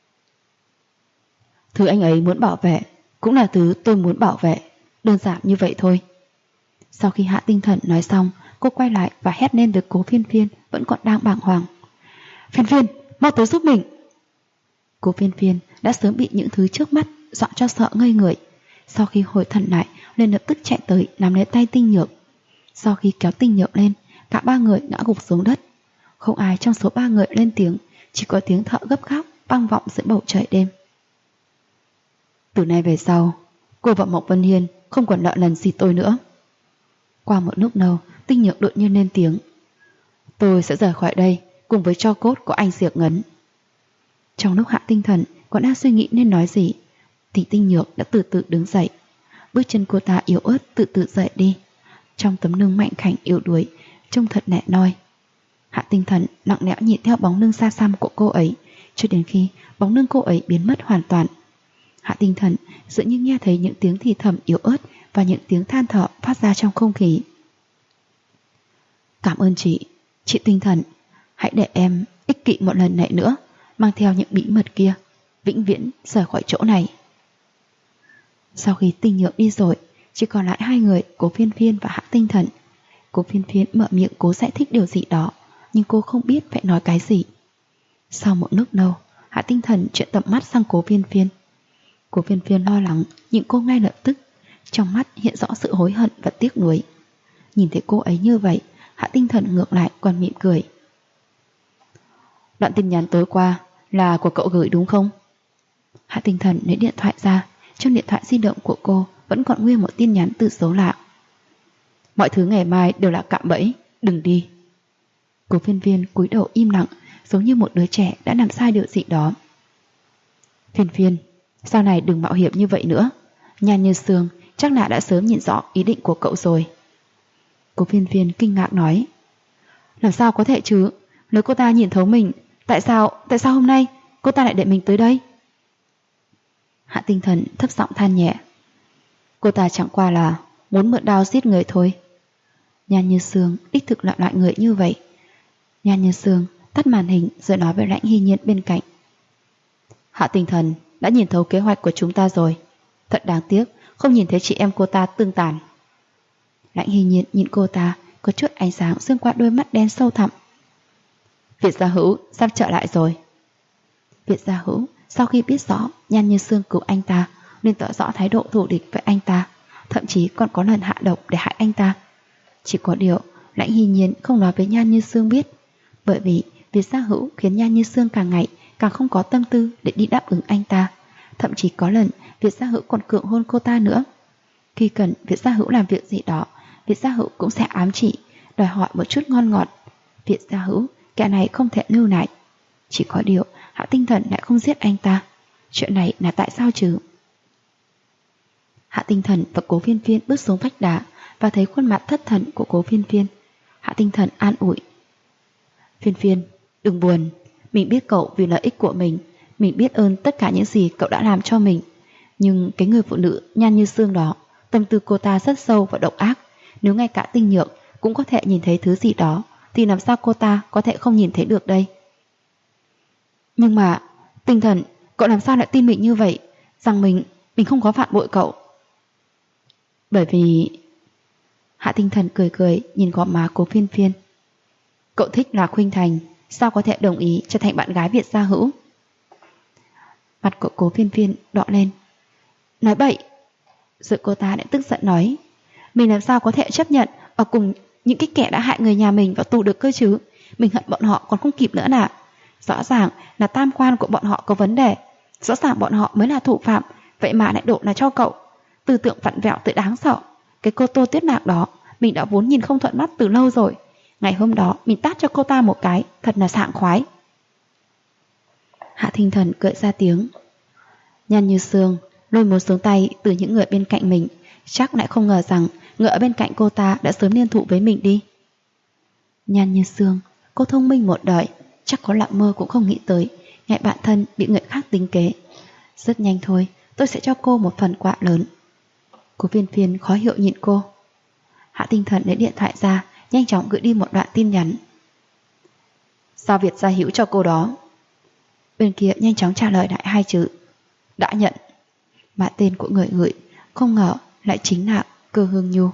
Speaker 1: Thứ anh ấy muốn bảo vệ cũng là thứ tôi muốn bảo vệ, đơn giản như vậy thôi. Sau khi Hạ Tinh Thần nói xong, cô quay lại và hét lên với Cố Phiên Phiên vẫn còn đang bàng hoàng. Phiên Phiên, mau tới giúp mình. Cố Phiên Phiên đã sớm bị những thứ trước mắt dọa cho sợ ngây người. Sau khi hồi thần lại, liền lập tức chạy tới nắm lấy tay Tinh Nhược. Sau khi kéo Tinh Nhược lên, cả ba người ngã gục xuống đất. Không ai trong số ba người lên tiếng, chỉ có tiếng thở gấp gáp vang vọng giữa bầu trời đêm. Từ nay về sau, cô và Mộc Vân Hiên không còn nợ lần gì tôi nữa. Qua một lúc lâu, Tinh Nhược đột nhiên lên tiếng. Tôi sẽ rời khỏi đây cùng với tro cốt của anh Diệu Ngấn. Trong lúc Hạ Tinh Thần còn đang suy nghĩ nên nói gì, thì Tinh Nhược đã từ từ đứng dậy. Bước chân cô ta yếu ớt từ từ dậy đi. Trong tấm lưng mạnh khảnh yếu đuối, trông thật nẹ noi. Hạ Tinh Thần lặng lẽ nhìn theo bóng lưng xa xăm của cô ấy, cho đến khi bóng lưng cô ấy biến mất hoàn toàn. Hạ Tinh Thần dường như nghe thấy những tiếng thì thầm yếu ớt và những tiếng than thở phát ra trong không khí. Cảm ơn chị Tinh Thần. Hãy để em ích kỷ một lần này nữa, mang theo những bí mật kia, vĩnh viễn rời khỏi chỗ này. Sau khi Tinh Nhược đi rồi, chỉ còn lại hai người, Cố Phiên Phiên và Hạ Tinh Thần. Cố Phiên Phiên mở miệng cố giải thích điều gì đó, nhưng cô không biết phải nói cái gì. Sau một lúc lâu, Hạ Tinh Thần chuyển tầm mắt sang Cố Phiên Phiên. Cố Phiên Phiên lo lắng nhìn cô ngay lập tức, trong mắt hiện rõ sự hối hận và tiếc nuối. Nhìn thấy cô ấy như vậy, Hạ Tinh Thần ngược lại còn mỉm cười. Đoạn tin nhắn tối qua là của cậu gửi đúng không? Hạ Tinh Thần lấy điện thoại ra. Trong điện thoại di động của cô vẫn còn nguyên một tin nhắn từ số lạ. Mọi thứ ngày mai đều là cạm bẫy, đừng đi. Cố Phiên Phiên cúi đầu im lặng, giống như một đứa trẻ đã làm sai điều gì đó. Phiên Phiên, sau này đừng mạo hiểm như vậy nữa. Nhan Như Sương chắc là đã sớm nhìn rõ ý định của cậu rồi. Cố Phiên Phiên kinh ngạc nói. Làm sao có thể chứ? Nếu cô ta nhìn thấu mình, tại sao hôm nay cô ta lại để mình tới đây? Hạ Tinh Thần thấp giọng than nhẹ. Cô ta chẳng qua là muốn mượn đao giết người thôi. Nhan Như Sương đích thực là loại người như vậy. Nhan Như Sương tắt màn hình rồi nói với Lãnh Hy Nhiên bên cạnh. Hạ Tinh Thần đã nhìn thấu kế hoạch của chúng ta rồi. Thật đáng tiếc không nhìn thấy chị em cô ta tương tàn. Lãnh Hy Nhiên nhìn cô ta, có chút ánh sáng xuyên qua đôi mắt đen sâu thẳm. Việt Gia Hữu sắp trở lại rồi. Việt Gia Hữu sau khi biết rõ Nhan Như Sương cứu anh ta nên tỏ rõ thái độ thù địch với anh ta, thậm chí còn có lần hạ độc để hại anh ta. Chỉ có điều Lãnh Hy Nhiên không nói với Nhan Như Sương biết, bởi vì Việt Gia Hữu khiến Nhan Như Sương càng ngày càng không có tâm tư để đi đáp ứng anh ta. Thậm chí có lần Việt Gia Hữu còn cưỡng hôn cô ta nữa. Khi cần Việt Gia Hữu làm việc gì đó, Việt Gia Hữu cũng sẽ ám chỉ, đòi hỏi một chút ngon ngọt. Việt Gia Hữu kẻ này không thể lưu lại. Chỉ có điều Hạ Tinh Thần lại không giết anh ta. Chuyện này là tại sao chứ? Hạ Tinh Thần và Cố Phiên Phiên bước xuống vách đá và thấy khuôn mặt thất thần của Cố Phiên Phiên. Hạ Tinh Thần an ủi: Phiên Phiên, đừng buồn. Mình biết cậu vì lợi ích của mình biết ơn tất cả những gì cậu đã làm cho mình. Nhưng cái người phụ nữ Nhan Như Sương đó, tâm tư cô ta rất sâu và độc ác. Nếu ngay cả Tinh Nhược cũng có thể nhìn thấy thứ gì đó, thì làm sao cô ta có thể không nhìn thấy được đây? Nhưng mà, Tinh Thần, cậu làm sao lại tin mình như vậy, rằng mình không có phản bội cậu? Bởi vì... Hạ Tinh Thần cười cười nhìn gò má Cố Phiên Phiên. Cậu thích Lạc Khuynh Thành, sao có thể đồng ý trở thành bạn gái Việt gia hữu? Mặt của Cố Phiên Phiên đỏ lên. Nói bậy. Rồi cô ta đã tức giận nói: Mình làm sao có thể chấp nhận ở cùng những cái kẻ đã hại người nhà mình vào tù được cơ chứ? Mình hận bọn họ còn không kịp nữa nè. Rõ ràng là tam quan của bọn họ có vấn đề, rõ ràng bọn họ mới là thủ phạm, vậy mà lại đổ là cho cậu. Tư tưởng vặn vẹo tới đáng sợ. Cái cô Tô Tuyết Mạc đó mình đã vốn nhìn không thuận mắt từ lâu rồi. Ngày hôm đó mình tát cho cô ta một cái, thật là sảng khoái. Hạ Tinh Thần cười ra tiếng. Nhan Như Sương lôi một xuống tay từ những người bên cạnh mình, chắc lại không ngờ rằng người ở bên cạnh cô ta đã sớm liên thủ với mình đi. Nhan Như Sương, cô thông minh một đời, chắc có lặng mơ cũng không nghĩ tới ngại bạn thân bị người khác tính kế. Rất nhanh thôi, tôi sẽ cho cô một phần quà lớn. Cố Phiên Phiên khó hiểu nhìn cô. Hạ Tinh Thần lấy điện thoại ra, nhanh chóng gửi đi một đoạn tin nhắn. Sao Việt gia hữu cho cô đó? Bên kia nhanh chóng trả lời lại hai chữ: đã nhận. Mà tên của người gửi không ngờ lại chính là Cơ Hương Nhu.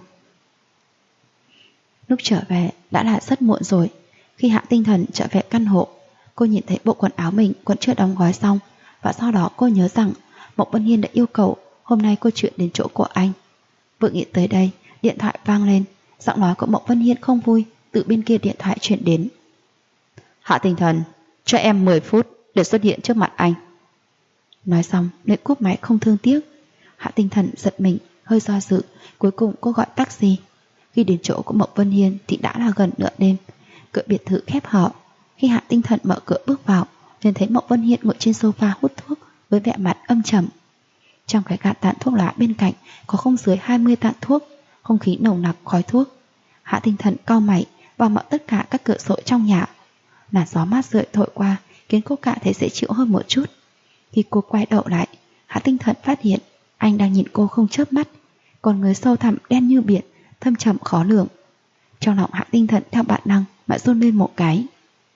Speaker 1: Lúc trở về đã là rất muộn rồi. Khi Hạ Tinh Thần trở về căn hộ, cô nhìn thấy bộ quần áo mình còn chưa đóng gói xong, và sau đó cô nhớ rằng Mộc Vân Hiên đã yêu cầu hôm nay cô chuyển đến chỗ của anh. Vừa nghĩ tới đây, điện thoại vang lên. Giọng nói của Mộc Vân Hiên không vui từ bên kia điện thoại chuyển đến. Hạ Tinh Thần, cho em 10 phút để xuất hiện trước mặt anh. Nói xong lại cúp máy không thương tiếc. Hạ Tinh Thần giật mình, hơi do dự. Cuối cùng cô gọi taxi. Khi đến chỗ của Mộc Vân Hiên thì đã là gần nửa đêm. Cửa biệt thự khép hở. Khi Hạ Tinh Thần mở cửa bước vào, liền thấy Mộc Vân Hiên ngồi trên sofa hút thuốc với vẻ mặt âm trầm. Trong cái gạt tàn thuốc lá bên cạnh có không dưới 20 tàn thuốc, không khí nồng nặc khói thuốc. Hạ Tinh Thần cau mày và mở tất cả các cửa sổ trong nhà. Làn gió mát rượi thổi qua khiến cô cảm thấy dễ chịu hơn một chút. Khi cô quay đầu lại, Hạ Tinh Thần phát hiện anh đang nhìn cô không chớp mắt, còn người sâu thẳm đen như biển, thâm trầm khó lường. Trong lòng Hạ Tinh Thần theo bản năng mà run lên một cái.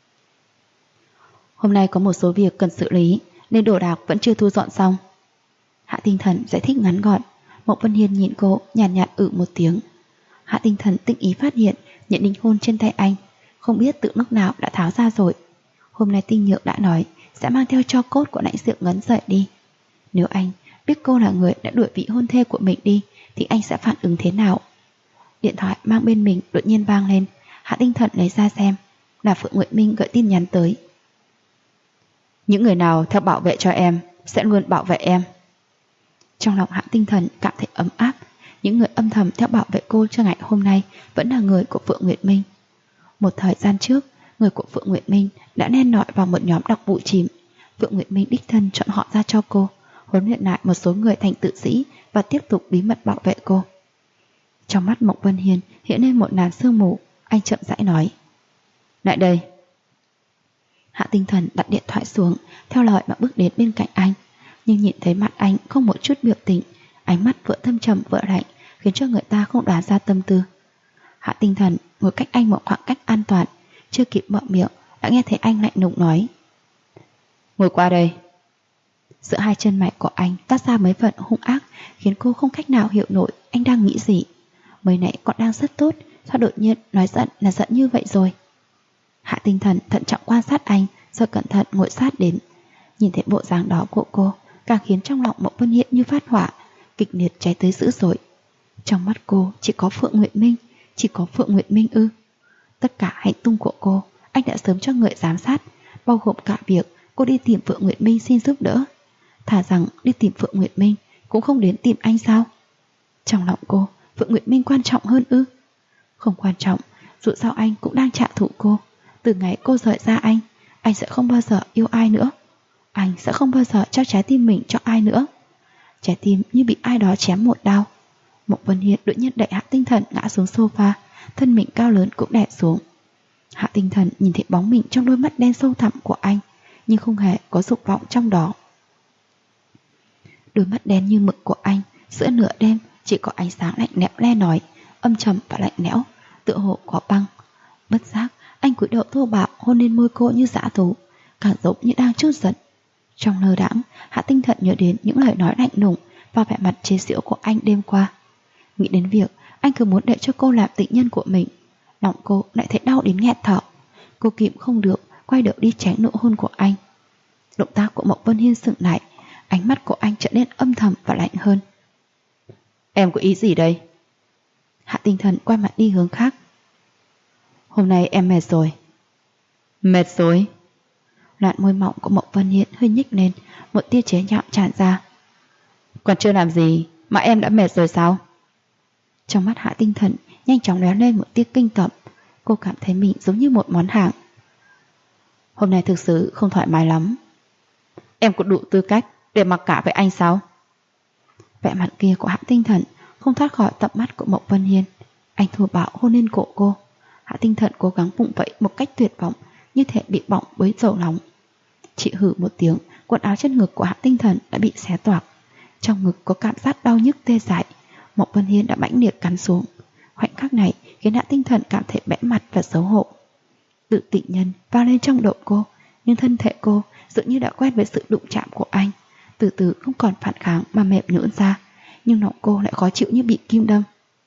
Speaker 1: Hôm nay có một số việc cần xử lý nên đồ đạc vẫn chưa thu dọn xong. Hạ Tinh Thần giải thích ngắn gọn. Mộc Vân Hiên nhìn cô nhàn nhạt một tiếng. Hạ Tinh Thần tinh ý phát hiện nhận đính hôn trên tay anh không biết từ lúc nào đã tháo ra rồi. Hôm nay Tinh Nhược đã nói sẽ mang theo tro cốt của Lãnh Diệu Ngấn rời đi. Nếu anh biết cô là người đã đuổi vị hôn thê của mình đi thì anh sẽ phản ứng thế nào? Điện thoại mang bên mình đột nhiên vang lên. Hạ Tinh Thần lấy ra xem, là Phượng Nguyệt Minh gửi tin nhắn tới. Những người nào theo bảo vệ cho em sẽ luôn bảo vệ em. Trong lòng Hạ Tinh Thần cảm thấy ấm áp. Những người âm thầm theo bảo vệ cô cho ngày hôm nay vẫn là người của Phượng Nguyệt Minh. Một thời gian trước, người của Phượng Nguyệt Minh đã len lỏi vào một nhóm đặc vụ chìm. Phượng Nguyệt Minh đích thân chọn họ ra cho cô, huấn luyện lại một số người thành tự sĩ và tiếp tục bí mật bảo vệ cô. Trong mắt Mộc Vân Hiên hiện lên một làn sương mù. Anh chậm rãi nói: lại đây. Hạ Tinh Thần đặt điện thoại xuống, theo lời mà bước đến bên cạnh anh. Nhưng nhìn thấy mặt anh không một chút biểu tình, ánh mắt vừa thâm trầm vừa lạnh, khiến cho người ta không đoán ra tâm tư. Hạ Tinh Thần ngồi cách anh một khoảng cách an toàn, chưa kịp mở miệng đã nghe thấy anh lạnh lùng nói: ngồi qua đây. Giữa hai chân mày của anh toát ra mấy phần hung ác, khiến cô không cách nào hiểu nổi anh đang nghĩ gì. Mới nãy còn đang rất tốt, sao đột nhiên nói giận là giận như vậy rồi? Hạ Tinh Thần thận trọng quan sát anh, rồi cẩn thận ngồi sát đến. Nhìn thấy bộ dáng đó của cô, càng khiến trong lòng Mộc Vân Hiên như phát hỏa, kịch liệt cháy tới dữ dội. Trong mắt cô chỉ có Phượng Nguyệt Minh, chỉ có Phượng Nguyệt Minh ư? Tất cả hành tung của cô, anh đã sớm cho người giám sát, bao gồm cả việc cô đi tìm Phượng Nguyệt Minh xin giúp đỡ. Thà rằng đi tìm Phượng Nguyệt Minh cũng không đến tìm anh sao? Trong lòng cô, Phượng Nguyệt Minh quan trọng hơn ư? Không quan trọng, dù sao anh cũng đang trả thù cô. Từ ngày cô rời ra anh sẽ không bao giờ yêu ai nữa. Anh sẽ không bao giờ trao trái tim mình cho ai nữa. Trái tim như bị ai đó chém một đao. Mộc Vân Hiên đột nhiên đẩy Hạ Tinh Thần ngã xuống sofa, thân mình cao lớn cũng đè xuống. Hạ Tinh Thần nhìn thấy bóng mình trong đôi mắt đen sâu thẳm của anh, nhưng không hề có dục vọng trong đó. Đôi mắt đen như mực của anh, giữa nửa đêm chỉ có ánh sáng lạnh lẽo le lói, âm trầm và lạnh lẽo, tựa hồ có băng. Bất giác, anh cúi đầu thô bạo hôn lên môi cô như dã thú, càng giống như đang trút giận. Trong lơ đãng, Hạ Tinh Thần nhớ đến những lời nói lạnh lùng và vẻ mặt chế giễu của anh đêm qua. Nghĩ đến việc anh cứ muốn để cho cô làm tình nhân của mình, lòng cô lại thấy đau đến nghẹt thở. Cô kìm không được, quay đầu đi tránh nụ hôn của anh. Động tác của Mộc Vân Hiên sững lại, ánh mắt của anh trở nên âm thầm và lạnh hơn. Em có ý gì đây? Hạ Tinh Thần quay mặt đi hướng khác. Hôm nay em mệt rồi. Mệt rồi? Đoạn môi mỏng của Mộc Vân Hiên hơi nhích lên, một tia chế nhạo tràn ra. Còn chưa làm gì mà em đã mệt rồi sao? Trong mắt Hạ Tinh Thần nhanh chóng lóe lên một tia kinh tởm. Cô cảm thấy mình giống như một món hàng. Hôm nay thực sự không thoải mái lắm. Em có đủ tư cách để mặc cả với anh sao? Vẻ mặt kia của Hạ Tinh Thần không thoát khỏi tầm mắt của Mộc Vân Hiên. Anh thô bạo hôn lên cổ cô. Hạ Tinh Thần cố gắng vùng vẫy một cách tuyệt vọng, như thể bị bỏng với dầu nóng. Chị hử một tiếng, quần áo trên ngực của Hạ Tinh Thần đã bị xé toạc. Trong ngực có cảm giác đau nhức tê dại. Mộc Vân Hiên đã mãnh liệt cắn xuống. Khoảnh khắc này khiến Hạ Tinh Thần cảm thấy bẽ mặt và xấu hổ. Tự tị nhân vang lên trong đầu cô, nhưng thân thể cô dường như đã quen với sự đụng chạm của anh, từ từ không còn phản kháng mà mềm nhũn ra, nhưng lòng cô lại khó chịu như bị kim đâm.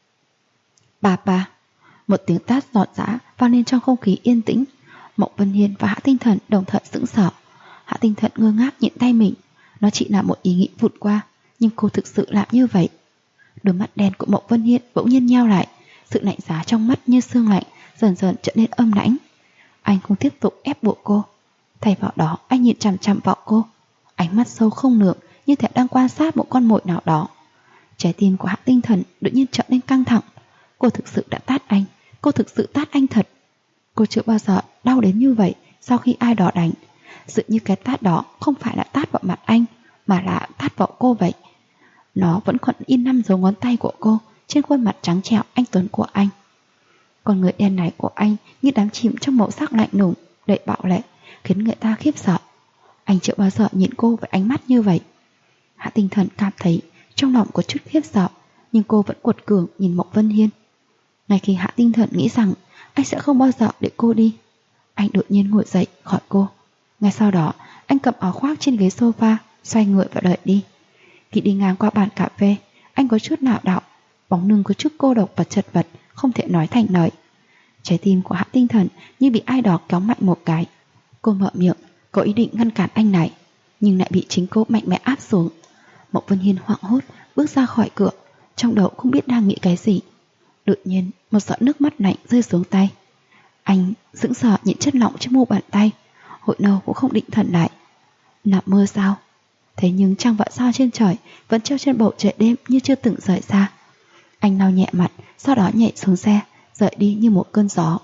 Speaker 1: Bà bà, một tiếng tát giòn giã vang lên trong không khí yên tĩnh. Mộc Vân Hiên và Hạ Tinh Thần đồng thời sững sờ. Hạ Tinh Thần ngơ ngác nhìn tay mình. Nó chỉ là một ý nghĩ vụt qua, nhưng cô thực sự làm như vậy. Đôi mắt đen của Mộc Vân Hiên bỗng nhiên nheo lại, sự lạnh giá trong mắt như sương lạnh dần dần trở nên âm lãnh. Anh không tiếp tục ép buộc cô, thay vào đó anh nhìn chằm chằm vào cô, ánh mắt sâu không lượng như thể đang quan sát một con mồi nào đó. Trái tim của Hạ Tinh Thần đột nhiên trở nên căng thẳng. Cô thực sự đã tát anh, cô thực sự tát anh thật. Cô chưa bao giờ đau đến như vậy sau khi ai đó đánh. Dường như cái tát đó không phải là tát vào mặt anh, mà là tát vào cô vậy. Nó vẫn còn in 5 dấu ngón tay của cô trên khuôn mặt trắng trẻo anh tuấn của anh. Con người đen này của anh như đắm chìm trong màu sắc lạnh lùng, đầy bạo lệ, khiến người ta khiếp sợ. Anh chưa bao giờ nhìn cô với ánh mắt như vậy. Hạ Tinh Thần cảm thấy trong lòng có chút khiếp sợ, nhưng cô vẫn quật cường nhìn Mộc Vân Hiên. Ngay khi Hạ Tinh Thần nghĩ rằng anh sẽ không bao giờ để cô đi, anh đột nhiên ngồi dậy khỏi cô. Ngay sau đó anh cầm áo khoác trên ghế sofa, xoay người và đợi đi. Khi đi ngang qua bàn cà phê, anh có chút lảo đảo, bóng lưng có chút cô độc và chật vật, không thể nói thành lời. Trái tim của Hạ Tinh Thần như bị ai đó kéo mạnh một cái. Cô mở miệng, có ý định ngăn cản anh này, nhưng lại bị chính cô mạnh mẽ áp xuống. Mộc Vân Hiên hoảng hốt bước ra khỏi cửa, trong đầu không biết đang nghĩ cái gì. Đột nhiên một giọt nước mắt lạnh rơi xuống tay. Anh sững sờ nhìn chất lỏng trên mu bàn tay, hồi lâu cũng không định thần lại. Là mơ sao? Thế nhưng trăng và sao trên trời vẫn treo trên bầu trời đêm như chưa từng rời xa. Anh lau nhẹ mặt, sau đó nhảy xuống xe, rời đi như một cơn gió.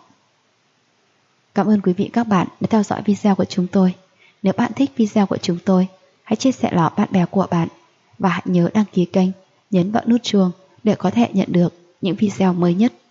Speaker 1: Cảm ơn quý vị các bạn đã theo dõi video của chúng tôi. Nếu bạn thích video của chúng tôi, hãy chia sẻ nó bạn bè của bạn. Và hãy nhớ đăng ký kênh, nhấn vào nút chuông để có thể nhận được những video mới nhất.